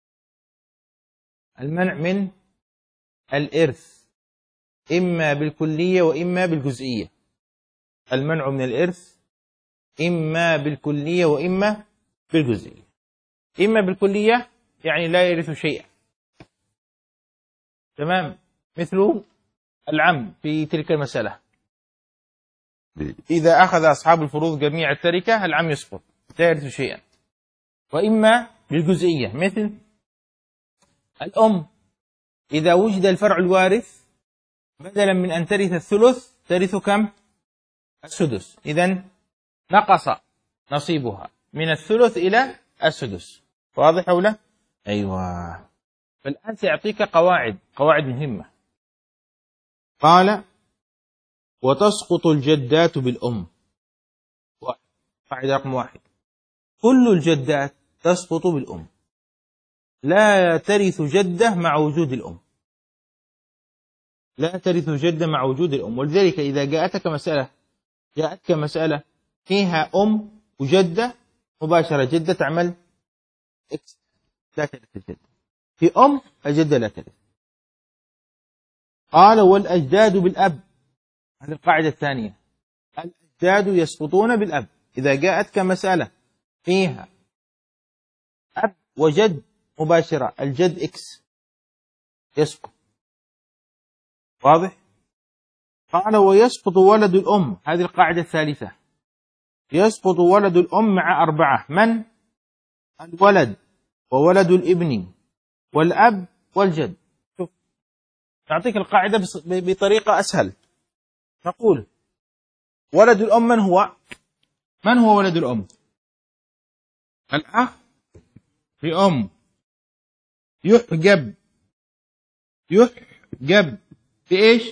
المنع من الإرث إما بالكلية وإما بالجزئية. المنع من الإرث إما بالكلية وإما بالجزئية. إما بالكلية يعني لا يرث شيئا، تمام، مثل العم في تلك المسألة، إذا أخذ أصحاب الفروض جميع التركة العم يسقط لا يرث شيئا. وإما بالجزئية مثل الأم، إذا وجد الفرع الوارث بدلا من أن ترث الثلث ترث كم؟ السدس، إذن نقص نصيبها من الثلث إلى السدس. واضح أو لا؟ أيوة. فالآن سيعطيك قواعد مهمة. قال وتسقط الجدات بالأم. قاعدة رقم 1، كل الجدات تسقط بالأم، لا ترث جدة مع وجود الأم. لا ترث جدة مع وجود الأم. ولذلك إذا جاءتك مسألة فيها أم وجدة مباشرة، جدة تعمل إكس، لا ترث الجدة. في أم الجدة لا ترث. قال والأجداد بالأب، هذه القاعدة الثانية، الأجداد يسقطون بالأب. إذا جاءتك مسألة فيها أب وجد مباشرة، الجد إكس يسقط. واضح؟ قال ويسقط ولد الأم، هذه القاعدة الثالثة، يسقط ولد الأم مع أربعة، من؟ الولد وولد الابن والأب والجد. شوف، نعطيك القاعدة بطريقة أسهل. نقول ولد الأم من هو؟ من هو ولد الأم؟ الأخ لأم يحجب بإيش؟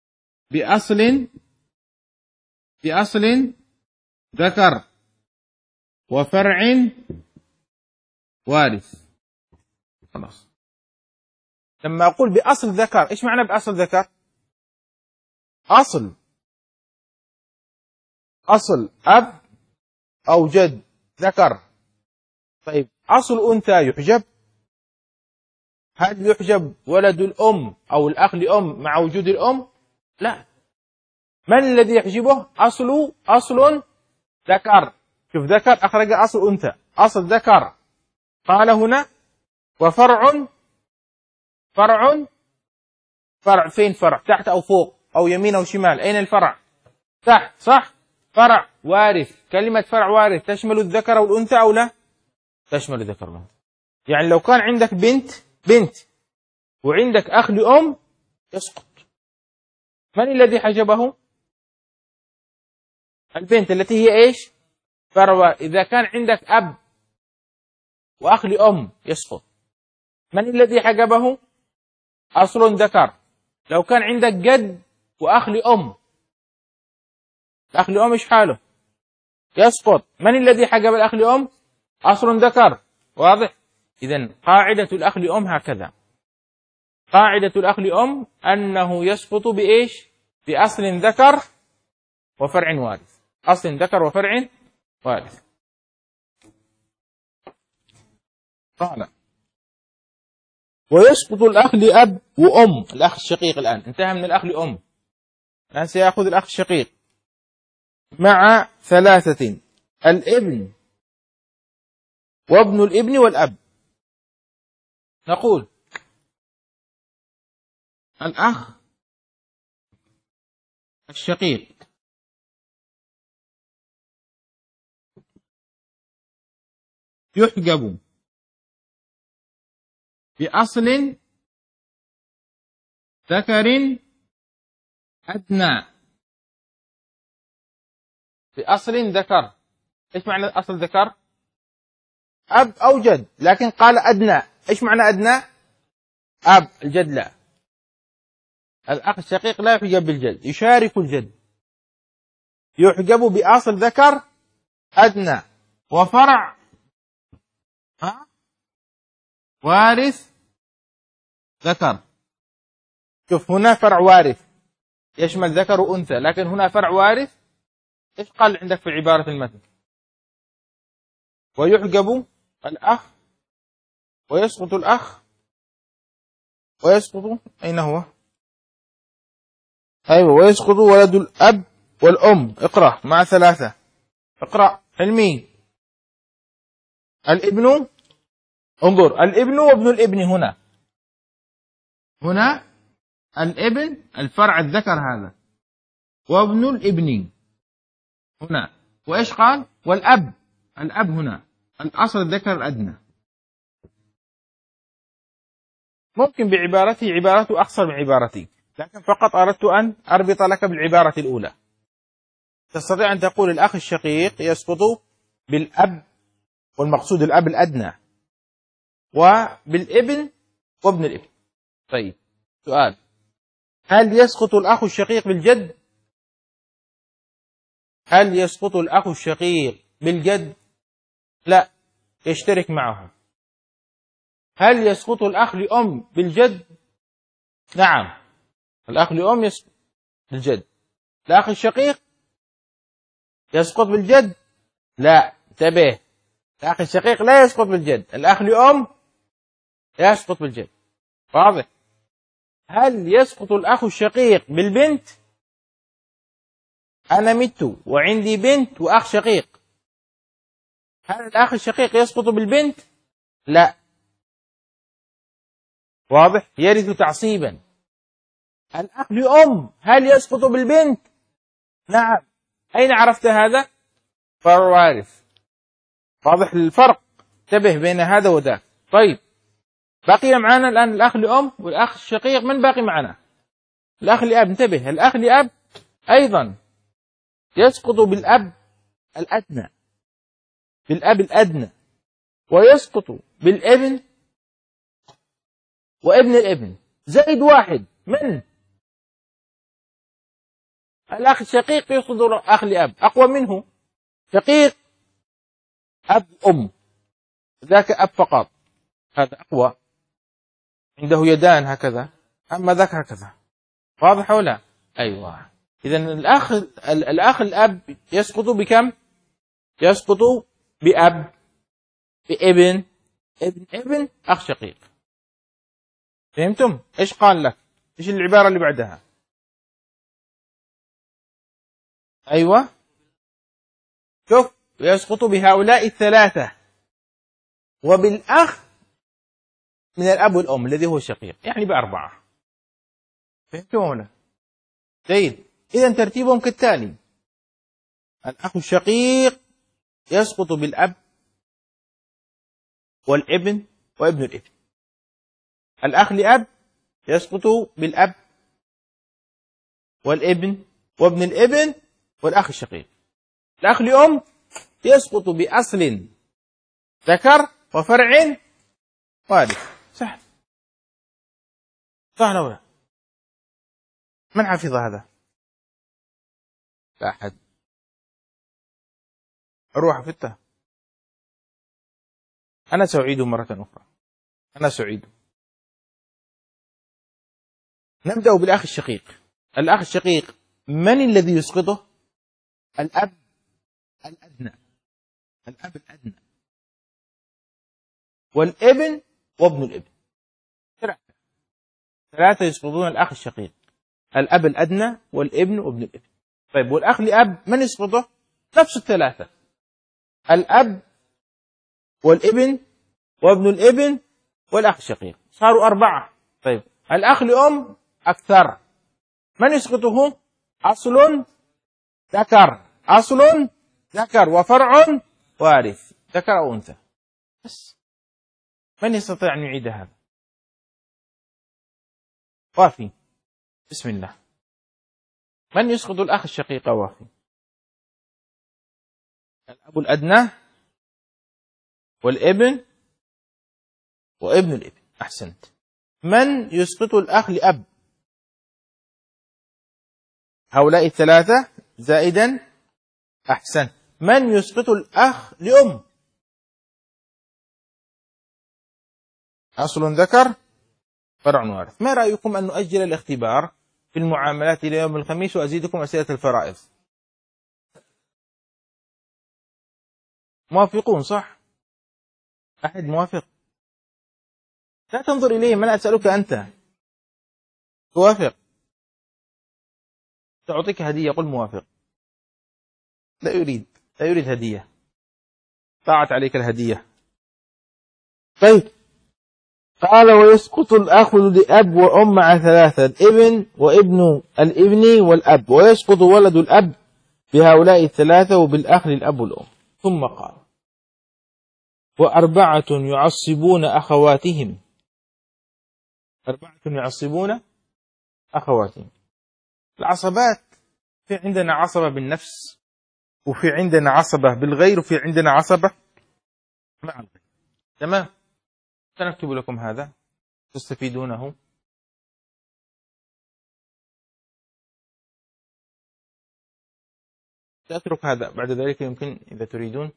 بأصل ذكر وفرع وارث. خلاص. لما أقول بأصل ذكر، إيش معنى بأصل ذكر؟ أصل أب أو جد ذكر. طيب أصل أنثى يحجب؟ هل يحجب ولد الأم أو الأخ لأم مع وجود الأم؟ لا. من الذي يحجبه؟ أصل ذكر. شوف، ذكر أخرج أصل أنثى، أصل ذكر قال هنا، وفرع. فرع فين؟ فرع تحت أو فوق أو يمين أو شمال؟ أين الفرع؟ تحت، صح؟ فرع وارث. كلمة فرع وارث تشمل الذكر والأنثى أو لا؟ تشمل الذكر والأنثى. يعني لو كان عندك بنت وعندك أخ لأم يسقط. من الذي حجبه؟ البنت التي هي إيش؟ فرع. إذا كان عندك أب وأخ لأم يسقط. من الذي حجبه؟ أصل ذكر. لو كان عندك جد وأخ لأم، الأخ لأم إيش حاله؟ يسقط. من الذي حجب الأخ لأم؟ أصل ذكر. واضح؟ إذن قاعدة الأخ لأم هكذا. قاعدة الأخ لأم أنه يسقط بإيش؟ بأصل ذكر وفرع وارث. أصل ذكر وفرع وارث. قال ويسقط الأخ لأب وأم. الأخ الشقيق الآن انتهى من الأخ لأم، الآن سيأخذ الأخ الشقيق مع ثلاثة: الابن وابن الابن والأب. نقول الأخ الشقيق يحجب بأصل ذكر أدنى. بأصل ذكر. إيش معنى أصل ذكر؟ أب أو جد، لكن قال أدنى. إيش معنى أدنى؟ أب، الجد لا. الأخ الشقيق لا يحجب بالجد، يشارك الجد. يحجب بأصل ذكر أدنى وفرع وارث ذكر. شوف، هنا فرع وارث يشمل ذكر وأنثى، لكن هنا فرع وارث. إيش قال عندك في عبارة المتن؟ ويحجب الأخ ويسقط الأخ ويسقط، أين هو؟ أيوة، ويسقط ولد الأب والأم. اقرأ مع ثلاثة. اقرأ حلمي. الابن، انظر، الابن وابن الابن. هنا الابن الفرع الذكر هذا، وابن الابن هنا. وإيش قال؟ والأب، الأب هنا الأصل الذكر الأدنى. ممكن بعبارته عبارته أقصر من عبارتي، لكن فقط أردت أن أربط لك بالعبارة الأولى. تستطيع أن تقول الأخ الشقيق يسقط بالأب، والمقصود الأب الأدنى، وبالابن وابن الابن. طيب، سؤال: هل يسقط الأخ الشقيق بالجد؟ هل يسقط الأخ الشقيق بالجد؟ لا، يشترك معه. هل يسقط الأخ لأم بالجد؟ نعم. الأخ لأم يسقط بالجد. الأخ الشقيق يسقط بالجد؟ لا، انتبه، الأخ الشقيق لا يسقط بالجد، الأخ لأم يسقط بالجد. واضح؟ هل يسقط الأخ الشقيق بالبنت؟ أنا مت وعندي بنت وأخ شقيق، هل الأخ الشقيق يسقط بالبنت؟ لا. واضح؟ يرث تعصيبا. الأخ لأم هل يسقط بالبنت؟ نعم. أين عرفت هذا؟ فرع وارث. واضح الفرق؟ انتبه بين هذا وذاك. طيب، بقي معنا الآن الأخ لأم والأخ الشقيق. من باقي معنا؟ الأخ لأب. انتبه، الأخ لأب أيضا يسقط بالأب الأدنى، بالأب الأدنى، ويسقط بالابن وابن الابن زائد واحد. من؟ الأخ الشقيق يسقط الأخ لأب، أقوى منه شقيق أب أم، ذاك أب فقط، هذا أقوى، عنده يدان هكذا، أما ذاك هكذا. واضح ولا؟ أيوة. إذن الأخ الأب يسقط بكم؟ يسقط بأب، بابن، ابن ابن، أخ شقيق. فهمتم؟ إيش قال لك؟ إيش العبارة اللي بعدها؟ أيوة، شوف، يسقط بهؤلاء الثلاثة وبالأخ من الأب والأم الذي هو شقيق، يعني بأربعة. فهمتم ولا؟ جيد. إذن ترتيبهم كالتالي: الأخ الشقيق يسقط بالأب والابن وابن الابن. الأخ لأب يسقط بالأب والابن وابن الابن والأخ الشقيق. الأخ لأم يسقط بأصل ذكر وفرع وارث. سهل، سهل ولا؟ من حفظ هذا؟ لا أحد. أروح حفظته. أنا سأعيده مرة أخرى، أنا سأعيده. نبدأ بالأخ الشقيق. الأخ الشقيق من الذي يسقطه؟ الأب الأدنى، الأب الأدنى والابن وابن الابن. ثلاثة يسقطون الأخ الشقيق: الأب الأدنى والابن وابن الابن. طيب، والأخ لأب من يسقطه؟ نفس الثلاثة: الأب والابن وابن الابن والأخ الشقيق. صاروا أربعة. طيب، الأخ لأم أكثر، من يسقطه؟ أصل ذكر، أصل ذكر وفرع وارث، ذكر أو أنثى. بس من يستطيع أن يعيد هذا؟ وافي، بسم الله. من يسقط الأخ الشقيق؟ وافي. الأب الأدنى والابن وابن الابن. أحسنت. من يسقط الأخ لأب؟ هؤلاء الثلاثة زائدا. أحسن. من يسقط الأخ لأم؟ أصل ذكر فرع وارث. ما رأيكم أن نؤجل الاختبار في المعاملات إلى يوم الخميس وأزيدكم أسئلة الفرائض؟ موافقون صح؟ أحد موافق؟ لا تنظر إليه، من أسألك أنت. توافق؟ تعطيك هدية، قل موافق. لا يريد، لا يريد هدية، ضاعت عليك الهدية. طيب، قال: ويسقط الأخ لأب وأم مع ثلاثة: الابن وابن الابن والأب، ويسقط ولد الأب بهؤلاء الثلاثة وبالأخ للأب والأم. ثم قال: وأربعة يعصبون أخواتهم. أربعة يعصبون أخواتهم. العصبات، في عندنا عصبة بالنفس، وفي عندنا عصبة بالغير، وفي عندنا عصبة مع الغير. تمام؟ سنكتب لكم هذا تستفيدونه. سأترك هذا، بعد ذلك يمكن إذا تريدون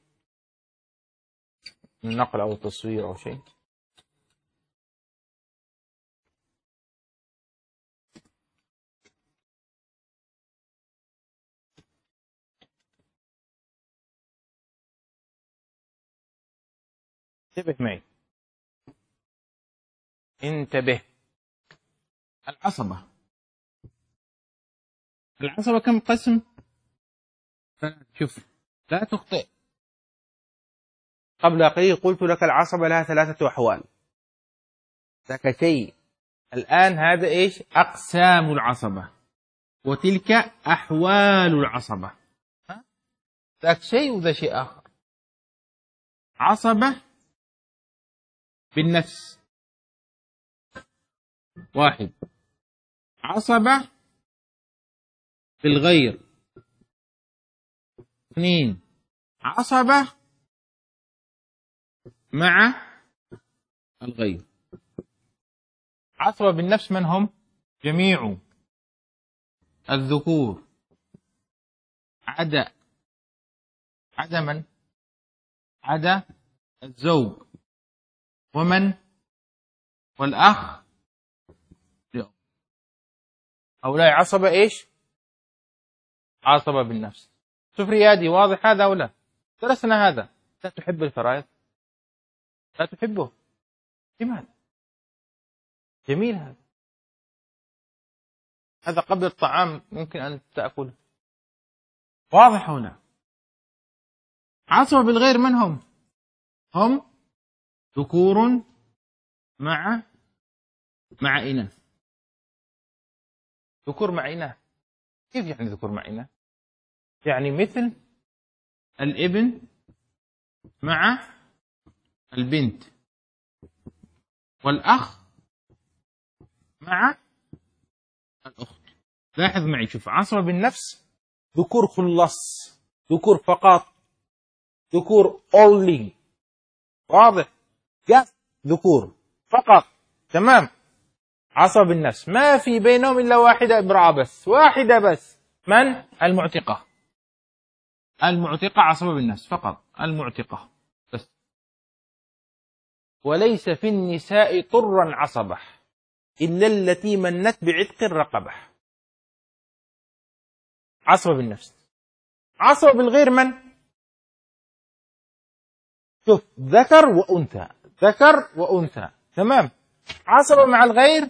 النقل أو التصوير أو شيء. انتبه معي، انتبه. العصبة كم قسم؟ شوف، لا تخطئ. قبل قليل قلت لك العصبة لها 3 أحوال، ذاك شيء. الآن هذا إيش؟ أقسام العصبة، وتلك أحوال العصبة. ذاك شيء وذا شيء آخر. عصبة بالنفس 1، عصبة بالغير 2، عصبة مع الغير. عصبة بالنفس من هم؟ جميع الذكور عدا من؟ عدا الزوج ومن؟ والأخ لأم. هؤلاء عصبة إيش؟ عصبة بالنفس. شوف ريادي، واضح هذا أو لا؟ درسنا هذا. لا تحب الفرائض؟ لا تحبه؟ لماذا؟ جميل هذا قبل الطعام ممكن أن تأكله. واضح هنا. عصبة بالغير من هم؟ هم ذكور مع إناث. ذكور مع إناث. كيف يعني ذكور مع إناث؟ يعني مثل الابن مع البنت، والأخ مع الأخت. لاحظ معي، شوف، عصبة بالنفس ذكور خلص، ذكور فقط، ذكور only. واضح؟ ذكور فقط، تمام. عصبة بالنفس ما في بينهم إلا واحدة، امرأة بس، واحدة بس. من؟ المعتقة. المعتقة عصبة بالنفس فقط، المعتقة بس. وليس في النساء طرا عصبة إلا التي منت بعتق الرقبة. عصبة بالنفس. عصبة بالغير من؟ شوف، ذكر وأنثى، ذكر وأنثى، تمام. عصبة مع الغير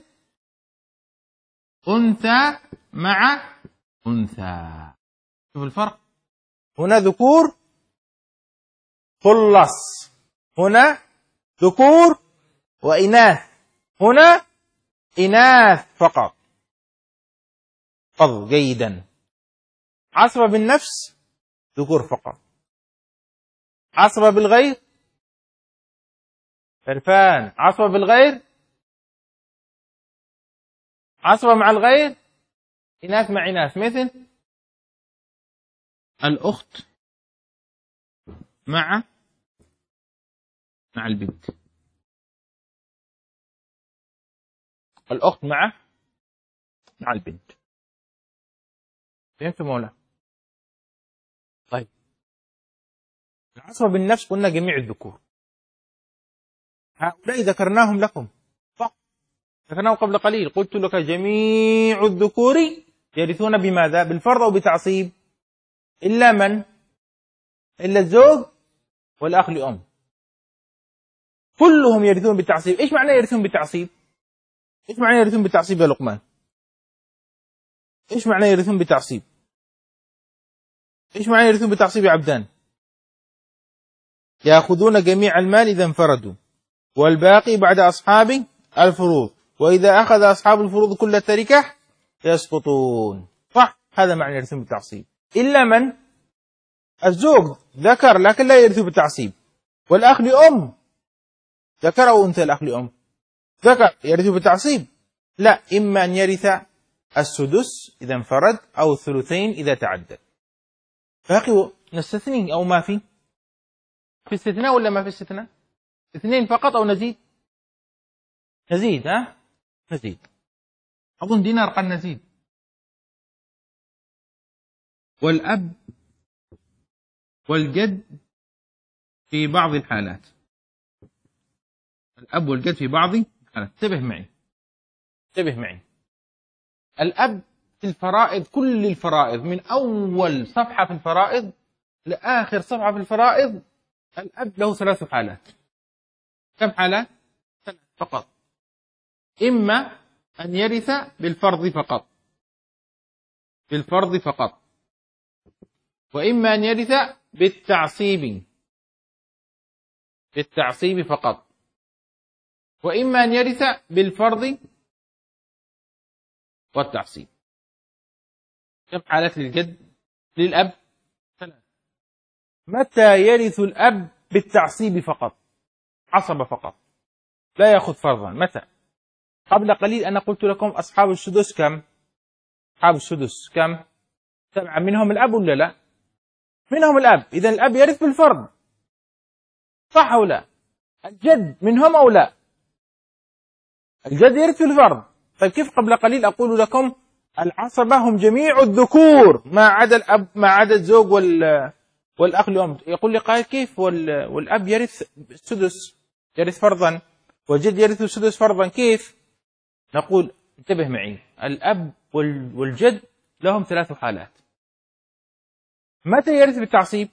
أنثى مع أنثى. شوف الفرق، هنا ذكور خلص، هنا ذكور وإناث، هنا إناث فقط. فضل جيدا. عصبة بالنفس ذكور فقط. عصبة بالغير عرفان. عصبة بالغير، عصبة مع الغير إناث مع إناث، مثل الأخت مع البنت. الأخت مع البنت. فهمتم ولا؟ طيب، العصبة بالنفس قلنا جميع الذكور. هؤلاء ذكرناهم لكم، صح؟ ذكرناهم قبل قليل. قلت لك جميع الذكور يرثون بماذا؟ بالفرض أو بتعصيب؟ إلا من؟ إلا الزوج والأخ لأم. كلهم يرثون بالتعصيب. إيش معنى يرثون بالتعصيب؟ إيش معنى يرثون بالتعصيب يا لقمان؟ إيش معنى يرثون بالتعصيب؟ إيش معنى يرثون بالتعصيب يا عبدان؟ يأخذون جميع المال إذا انفردوا، والباقي بعد أصحاب الفروض، وإذا أخذ أصحاب الفروض كل التركة يسقطون. صح؟ هذا معنى يرثون بالتعصيب. إلا من؟ الزوج ذكر لكن لا يرث بالتعصيب، والأخ لأم ذكر أو أنثى. الأخ لأم ذكر يرث بالتعصيب؟ لا، إما أن يرث السدس إذا انفرد أو الثلثين إذا تعدد. باقي نستثني أو ما في استثناء ولا ما في استثناء؟ اثنين فقط أو نزيد؟ نزيد. ها؟ نزيد. أظن دينار قال نزيد. والأب والجد في بعض الحالات. الأب والجد في بعض الحالات. انتبه معي. الأب في الفرائض، كل الفرائض من أول صفحة في الفرائض لآخر صفحة في الفرائض، الأب له 3 حالات. كم حالة؟ فقط. إما أن يرث بالفرض فقط، بالفرض فقط، وإما أن يرث بالتعصيب، بالتعصيب فقط، وإما أن يرث بالفرض والتعصيب. كم حالات للجد؟ للأب ثلاث. متى يرث الأب بالتعصيب فقط، عصب فقط، لا يأخذ فرضا؟ متى؟ قبل قليل أنا قلت لكم أصحاب السدس كم؟ أصحاب السدس كم؟ 7. منهم الأب ولا لا؟ منهم الأب. إذا الأب يرث بالفرض، صح أو لا؟ الجد منهم أو لا؟ الجد يرث بالفرض. طيب كيف قبل قليل أقول لكم العصبة هم جميع الذكور ما عدا الأب، ما عدا الزوج والأخ الأم؟ يقول لي قائل كيف والأب يرث السدس، يرث فرضا، والجد يرث السدس فرضا، كيف؟ نقول انتبه معي، الأب والجد لهم 3 حالات. متى يرث بالتعصيب؟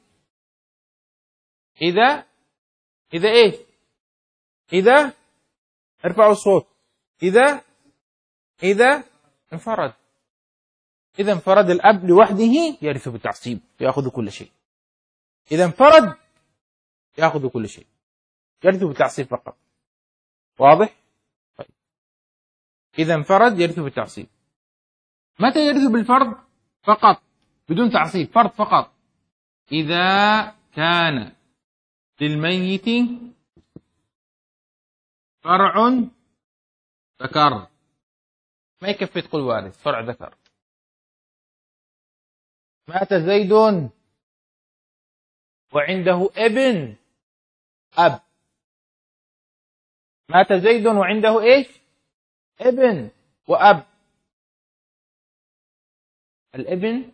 إذا إيش؟ إذا ارفعوا الصوت، إذا انفرد. إذا انفرد الأب لوحده يرث بالتعصيب، يأخذ كل شيء. إذا انفرد يأخذ كل شيء، يرث بالتعصيب فقط. واضح؟ طيب. إذا انفرد يرث بالتعصيب. متى يرث بالفرض فقط بدون تعصيب؟ فرض فقط. إذا كان للميت فرع ذكر. ما يكفي تقول وارث، فرع ذكر. مات زيد وعنده ابن أب. مات زيد وعنده إيش؟ ابن وأب. الابن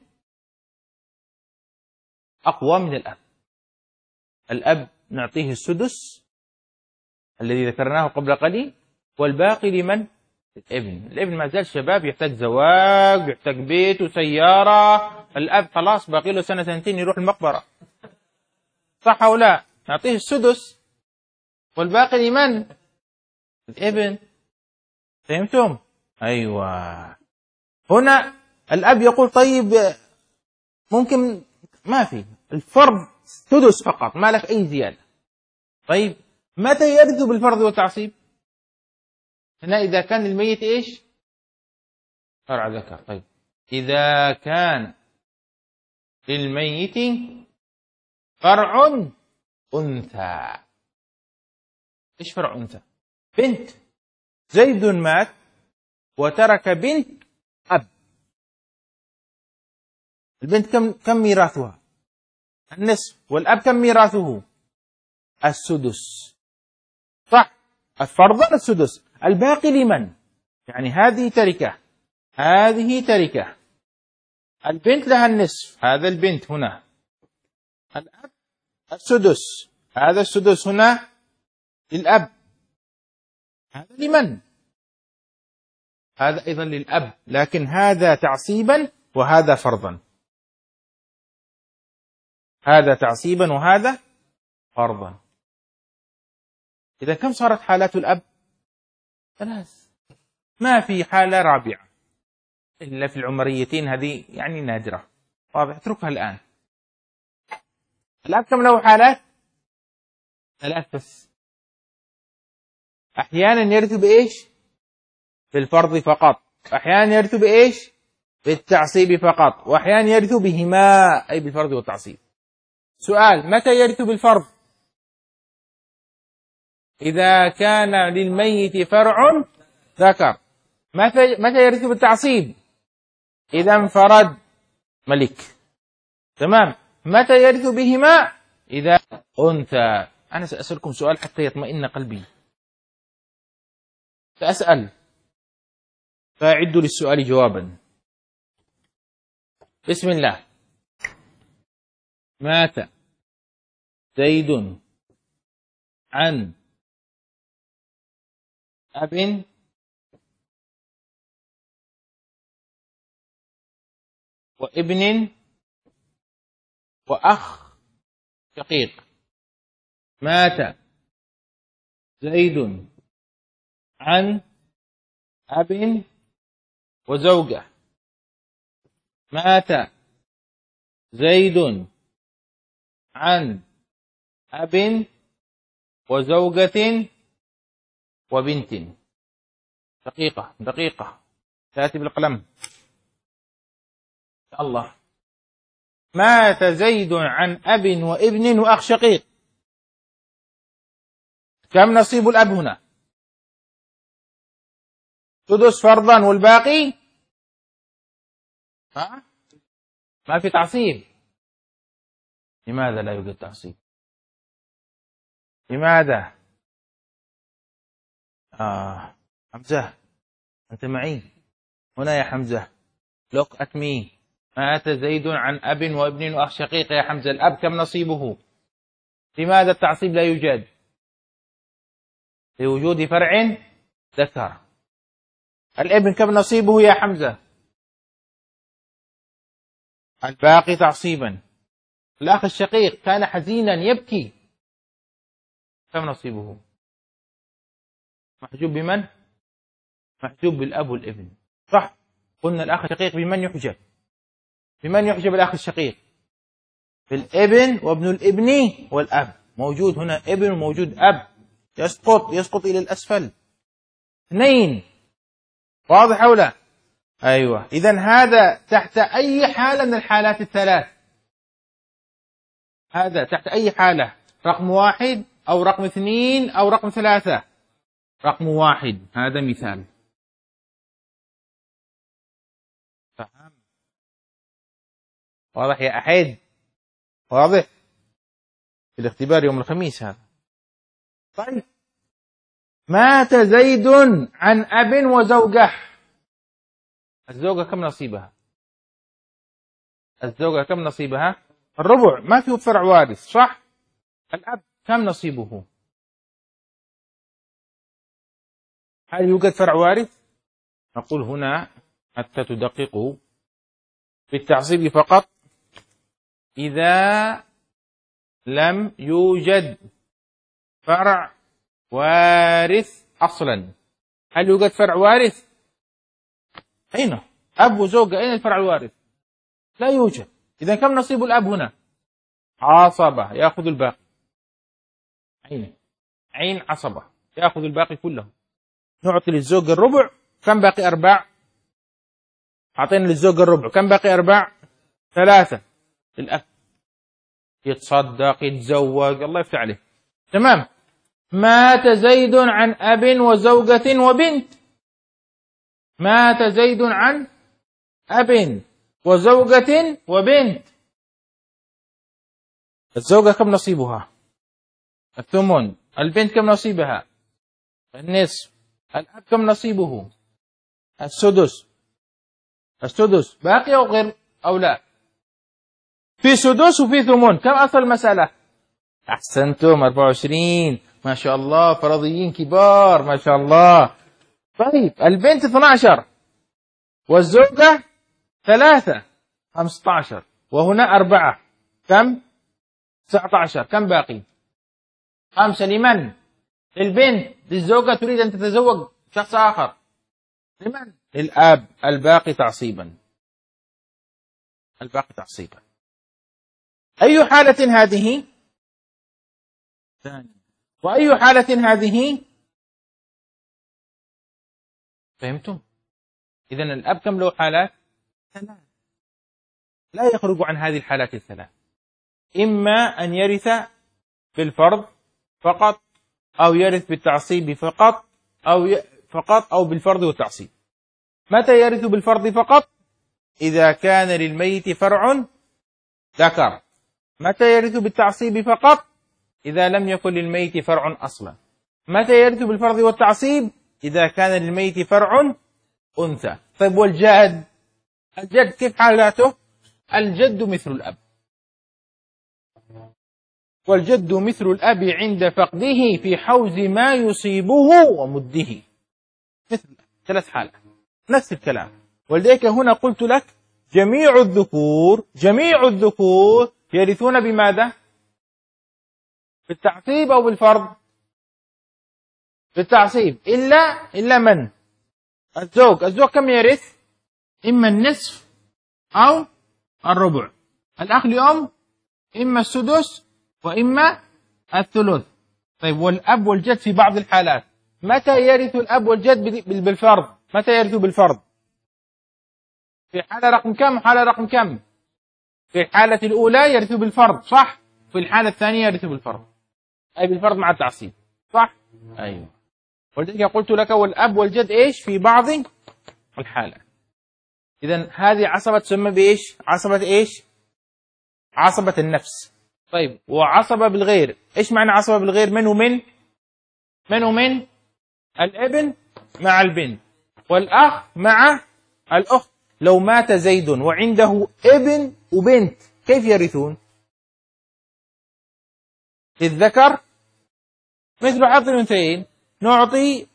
أقوى من الأب. الأب نعطيه السدس الذي ذكرناه قبل قليل، والباقي لمن؟ الابن. الابن ما زال شباب، يحتاج زواج، يحتاج بيت وسيارة. الأب خلاص باقي له سنة سنتين يروح المقبرة، صح أو لا؟ نعطيه السدس والباقي لمن؟ الابن. فهمتم؟ أيوة. هنا الأب يقول طيب ممكن ما في الفرض سدس فقط، ما لك أي زيادة. طيب متى يرث بالفرض والتعصيب؟ هنا إذا كان الميت إيش؟ فرع ذكر. طيب إذا كان للميت فرع أنثى. إيش فرع أنثى؟ بنت. زيد مات وترك بنت أب. البنت كم ميراثها؟ النصف. والأب كم ميراثه؟ السدس، صح؟ الفرض السدس، الباقي لمن؟ يعني هذه تركة، هذه تركة، البنت لها النصف، هذا البنت هنا، الأب السدس، هذا السدس هنا للأب، هذا لمن؟ هذا أيضا للأب، لكن هذا تعصيبا وهذا فرضا، هذا تعصيبا وهذا فرضا. إذا كم صارت حالات الأب؟ 3. ما في حالة رابعة إلا في العمريتين، هذه يعني نادرة. واضح؟ اتركها الآن. الأب كم له حالات؟ 3 بس. أحيانا يرث بإيش؟ بالفرض فقط، أحيانا يرث بإيش؟ بالتعصيب فقط، وأحيانا يرث بهما أي بالفرض والتعصيب. سؤال: متى يرث بالفرض؟ إذا كان للميت فرع ذكر. متى يرث بالتعصيب؟ إذا انفرد ملك. تمام. متى يرث بهما؟ إذا أنثى. أنا سأسألكم سؤال حتى يطمئن قلبي. سأسأل فأعدوا للسؤال جوابا. بسم الله. مات زيد عن أب وابن وأخ شقيق. مات زيد عن أب وزوجة. مات زيد عن أب وزوجة وبنت. دقيقة تأتي بالقلم. الله. مات زيد عن أب وابن وأخ شقيق. كم نصيب الأب هنا؟ سدس فرضا والباقي ما في تعصيب. لماذا لا يوجد تعصيب؟ لماذا؟ حمزة أنت معي هنا يا حمزة. look at me. مات زيد عن أب وابن وأخ شقيق يا حمزة. الأب كم نصيبه؟ لماذا التعصيب لا يوجد؟ لوجود فرع ذكر. الابن كم نصيبه يا حمزة؟ الباقي تعصيبا. الأخ الشقيق كان حزينا يبكي. كم نصيبه؟ محجوب بمن؟ محجوب بالأب والابن. صح. قلنا الأخ الشقيق بمن يحجب؟ بمن يحجب الأخ الشقيق؟ بالابن وابن الابن والأب. موجود هنا ابن وموجود أب. يسقط إلى الأسفل. اثنين. واضح أو لا؟ أيوة. إذن هذا تحت أي حالة من الحالات الثلاث؟ هذا تحت أي حالة؟ رقم 1 أو رقم 2 أو رقم 3؟ رقم 1. هذا مثال. فهم؟ واضح يا أحد؟ واضح؟ في الاختبار يوم الخميس هذا. طيب. مات زيد عن أب وزوجة. الزوجة كم نصيبها؟ الزوجة كم نصيبها؟ الربع. ما فيه فرع وارث. صح؟ الأب كم نصيبه؟ هل يوجد فرع وارث؟ نقول هنا حتى تدققوا بالتعصيب فقط إذا لم يوجد فرع وارث أصلا. هل يوجد فرع وارث؟ أين؟ أب وزوجة. أين الفرع الوارث؟ لا يوجد. إذا كم نصيب الأب هنا؟ عصبة. يأخذ الباقي. عين عصبة يأخذ الباقي كله. نعطي للزوج الربع. كم باقي؟ 4. أعطينا للزوج الربع. كم باقي؟ 4. 3. الأب يتصدق يتزوج. الله يفتح عليه. تمام. مات زيد عن أب وزوجة وبنت. مات زيد عن أب وزوجة وبنت. الزوجة كم نصيبها؟ الثمن. البنت كم نصيبها؟ النصف. الأب كم نصيبه؟ السدس. السدس باقي أو غير أو لا؟ في سدس وفي ثمن. كم أصل المسألة؟ أحسنتم. 24. ما شاء الله. فرضيين كبار ما شاء الله. طيب البنت 12 والزوجة 3. 15 وهنا 4. كم؟ 19. كم باقي؟ 5. لمن؟ للبنت. للزوجة تريد أن تتزوج شخص آخر. لمن؟ للأب. الباقي تعصيبا. الباقي تعصيبا. أي حالة هذه؟ ثانية. وأي حالة هذه؟ فهمتم؟ إذن الأب كم له حالات؟ 3. لا يخرج عن هذه الحالات الثلاث. إما أن يرث بالفرض فقط أو يرث بالتعصيب فقط أو بالفرض والتعصيب. متى يرث بالفرض فقط؟ إذا كان للميت فرع ذكر. متى يرث بالتعصيب فقط؟ إذا لم يكن للميت فرع أصلا. متى يرث بالفرض والتعصيب؟ إذا كان للميت فرع أنثى. طيب والجد؟ الجد كيف حالاته؟ الجد مثل الأب. والجد مثل الأب عند فقده في حوز ما يصيبه ومده. مثل 3 حالات. نفس الكلام. ولذلك هنا قلت لك جميع الذكور يرثون بماذا؟ بالتعصيب أو بالفرض؟ بالتعصيب إلا من؟ الزوج كم يرث؟ إما النصف أو الربع. الأخ لأم إما السدس وإما الثلث. طيب والأب والجد في بعض الحالات متى يرث الأب والجد بالفرض؟ متى يرثوا بالفرض؟ في حالة رقم كم؟ حالة رقم كم؟ في الحالة الأولى يرثوا بالفرض، صح؟ في الحالة الثانية يرثوا بالفرض، أي بالفرض مع التعصيب، صح؟ أيوه. ولذلك قلت لك والأب والجد إيش؟ في بعض الحالات. إذن هذه عصبة تسمى بإيش؟ عصبة إيش؟ عصبة النفس. طيب وعصبة بالغير، إيش معنى عصبة بالغير؟ من ومن؟ من ومن؟ الابن مع البنت والأخ مع الأخت. لو مات زيد وعنده ابن وبنت كيف يرثون؟ للذكر مثل حظ الأنثيين، نعطي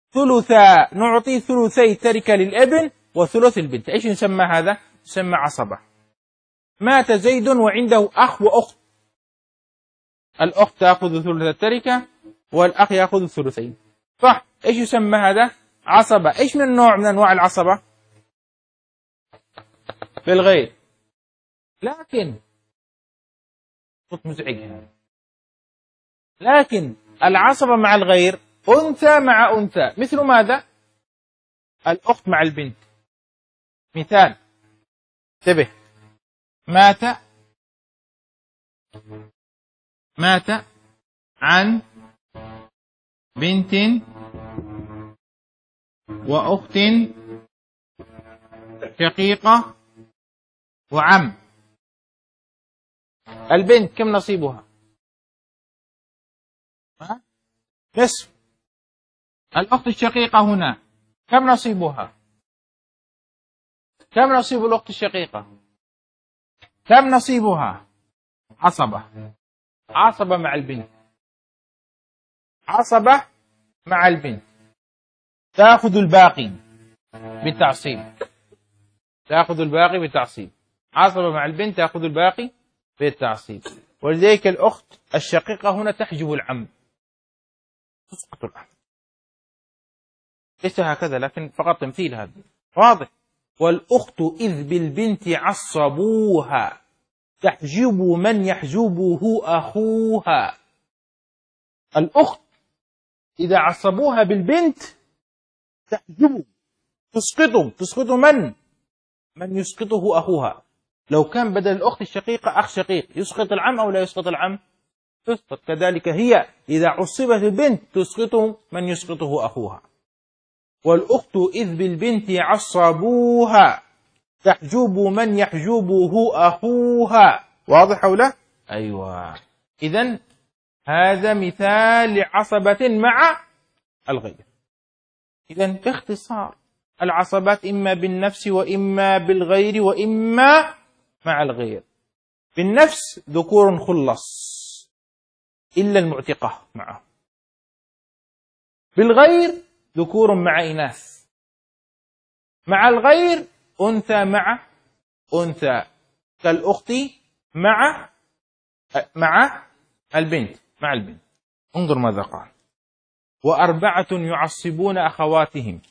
ثلثي تركة للابن وثلث البنت. ايش يسمى هذا؟ يسمى عصبة. مات زيد وعنده أخ وأخت، الأخت تأخذ ثلث التركة والأخ يأخذ الثلثين، صح؟ ايش يسمى هذا؟ عصبة. ايش من نوع من أنواع العصبة؟ بالغير. لكن صوت مزعج، لكن العصبة مع الغير أنثى مع أنثى، مثل ماذا؟ الأخت مع البنت. مثال، انتبه، مات عن بنت وأخت شقيقة وعم. البنت كم نصيبها؟ نصف. الأخت الشقيقة هنا كم نصيبها؟ كم نصيب الأخت الشقيقة؟ كم نصيبها؟ عصبة مع البنت، عصبة مع البنت تأخذ الباقي بالتعصيب، عصبة مع البنت تأخذ الباقي بالتعصيب. ولذلك الأخت الشقيقة هنا تحجب العم، تسقط العم. ليس هكذا لكن فقط تمثيل، هذا واضح. والأخت إذ بالبنت عصبوها تحجب من يحجبه أخوها. الأخت إذا عصبوها بالبنت تحجب، تسقط من يسقطه أخوها. لو كان بدل الأخت الشقيقة أخ شقيق يسقط العم أو لا يسقط العم؟ تسقط. كذلك هي إذا عصبت البنت تسقط من يسقطه أخوها. والأخت إذ بالبنت عصبوها تحجب من يحجبه أخوها. واضح أو لا؟ أيوة. إذن هذا مثال لعصبة مع الغير. إذن باختصار العصبات إما بالنفس وإما بالغير وإما مع الغير. بالنفس ذكور خلص إلا المعتقة معه. بالغير ذكور مع إناث. مع الغير أنثى مع أنثى، كالأخت مع البنت. انظر ماذا قال: وأربعة يعصبون أخواتهم.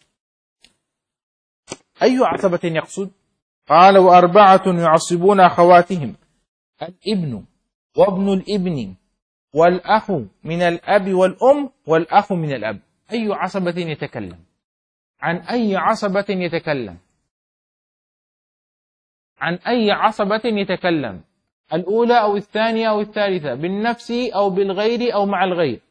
أي عصبة يقصد؟ قال: وأربعة يعصبون أخواتهم: الابن وابن الابن والأخ من الأب والأم والأخ من الأب. أي عصبة يتكلم؟ عن أي عصبة يتكلم؟ عن أي عصبة يتكلم؟ الأولى أو الثانية أو الثالثة؟ بالنفس أو بالغير أو مع الغير؟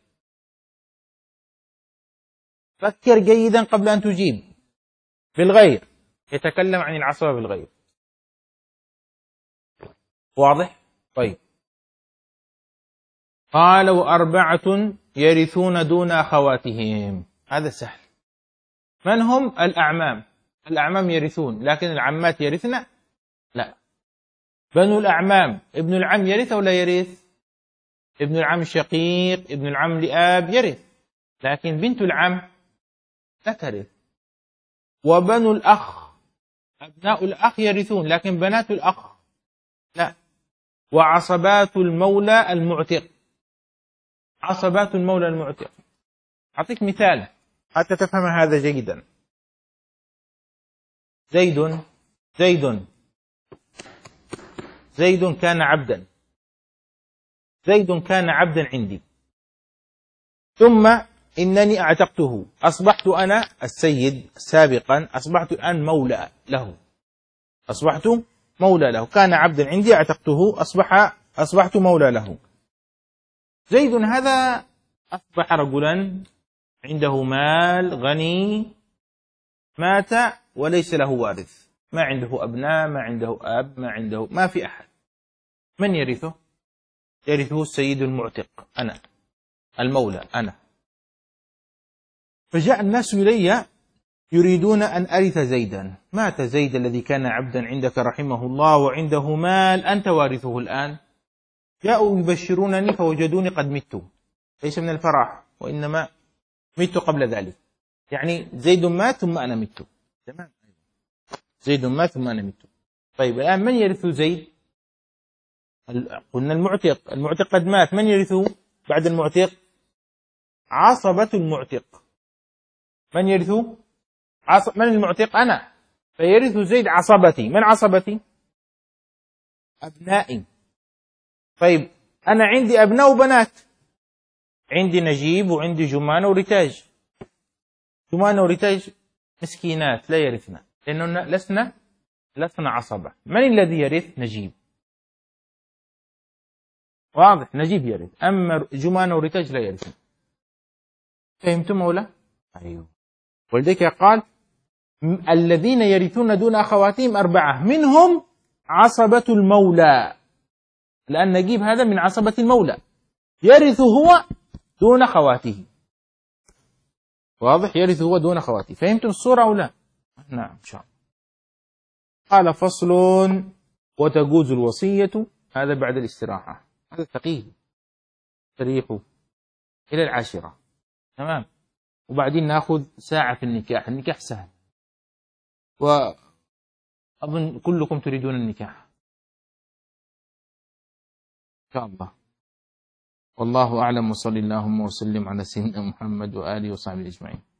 فكر جيدا قبل أن تجيب. بالغير، يتكلم عن العصبة بالغير. واضح؟ طيب. قال: وأربعة يرثون دون أخواتهم. هذا سهل. من هم؟ الأعمام. الأعمام يرثون، لكن العمات يرثن؟ لا. بنو الأعمام، ابن العم يرث أو لا يرث؟ ابن العم الشقيق، ابن العم لأب يرث، لكن بنت العم لا ترث. وبنو الأخ، أبناء الأخ يرثون، لكن بنات الأخ لا. وعصبات المولى المعتق، عصبات المولى المعتق أعطيك مثال حتى تفهم هذا جيدا. زيد كان عبدا. زيد كان عبدا عندي، ثم إنني أعتقته، أصبحت أنا السيد سابقا، أصبحت الآن مولى له. أصبحت مولى له، كان عبدا عندي أعتقته، أصبحت مولى له. زيد هذا أصبح رجلا عنده مال، غني، مات وليس له وارث، ما عنده أبناء، ما عنده أب، ما في أحد. من يرثه؟ يرثه السيد المعتق، أنا المولى أنا. فجاء الناس إلي يريدون أن أرث زيدا. مات زيد الذي كان عبدا عندك رحمه الله وعنده مال، أنت وارثه الآن. جاءوا يبشرونني فوجدوني قد مت، ليس من الفرح وإنما مت قبل ذلك. يعني زيد مات ثم أنا مت. تمام، زيد مات ثم أنا مت. طيب الآن من يرث زيد؟ قلنا المعتق قد مات، من يرثه بعد المعتق؟ عصبة المعتق. من يرثه؟ من المعتق؟ أنا. فيرث زيد عصبتي. من عصبتي؟ أبنائي. طيب أنا عندي أبناء وبنات، عندي نجيب وعندي جمانة ورتاج. جمانة ورتاج مسكينات لا يرثنا، لأننا لسنا عصبة. من الذي يرث؟ نجيب. واضح، نجيب يرث، أما جمانة ورتاج لا يرثنا. فهمتم ولا؟ أيوه. ولذلك قال الذين يرثون دون أخواتهم 4، منهم عصبة المولى. لأن نجيب هذا من عصبة المولى، يرث هو دون خواته. واضح، يرث هو دون خواته. فهمتم الصورة أو لا؟ نعم إن شاء الله. قال فصل وتجوز الوصية، هذا بعد الاستراحة، هذا الفقيه تريحه إلى 10. تمام. وبعدين نأخذ ساعة في النكاح. النكاح سهل، وأظن كلكم تريدون النكاح إن شاء الله. والله أعلم، وصلى اللهم وسلم على سيدنا محمد وآله وصحبه أجمعين.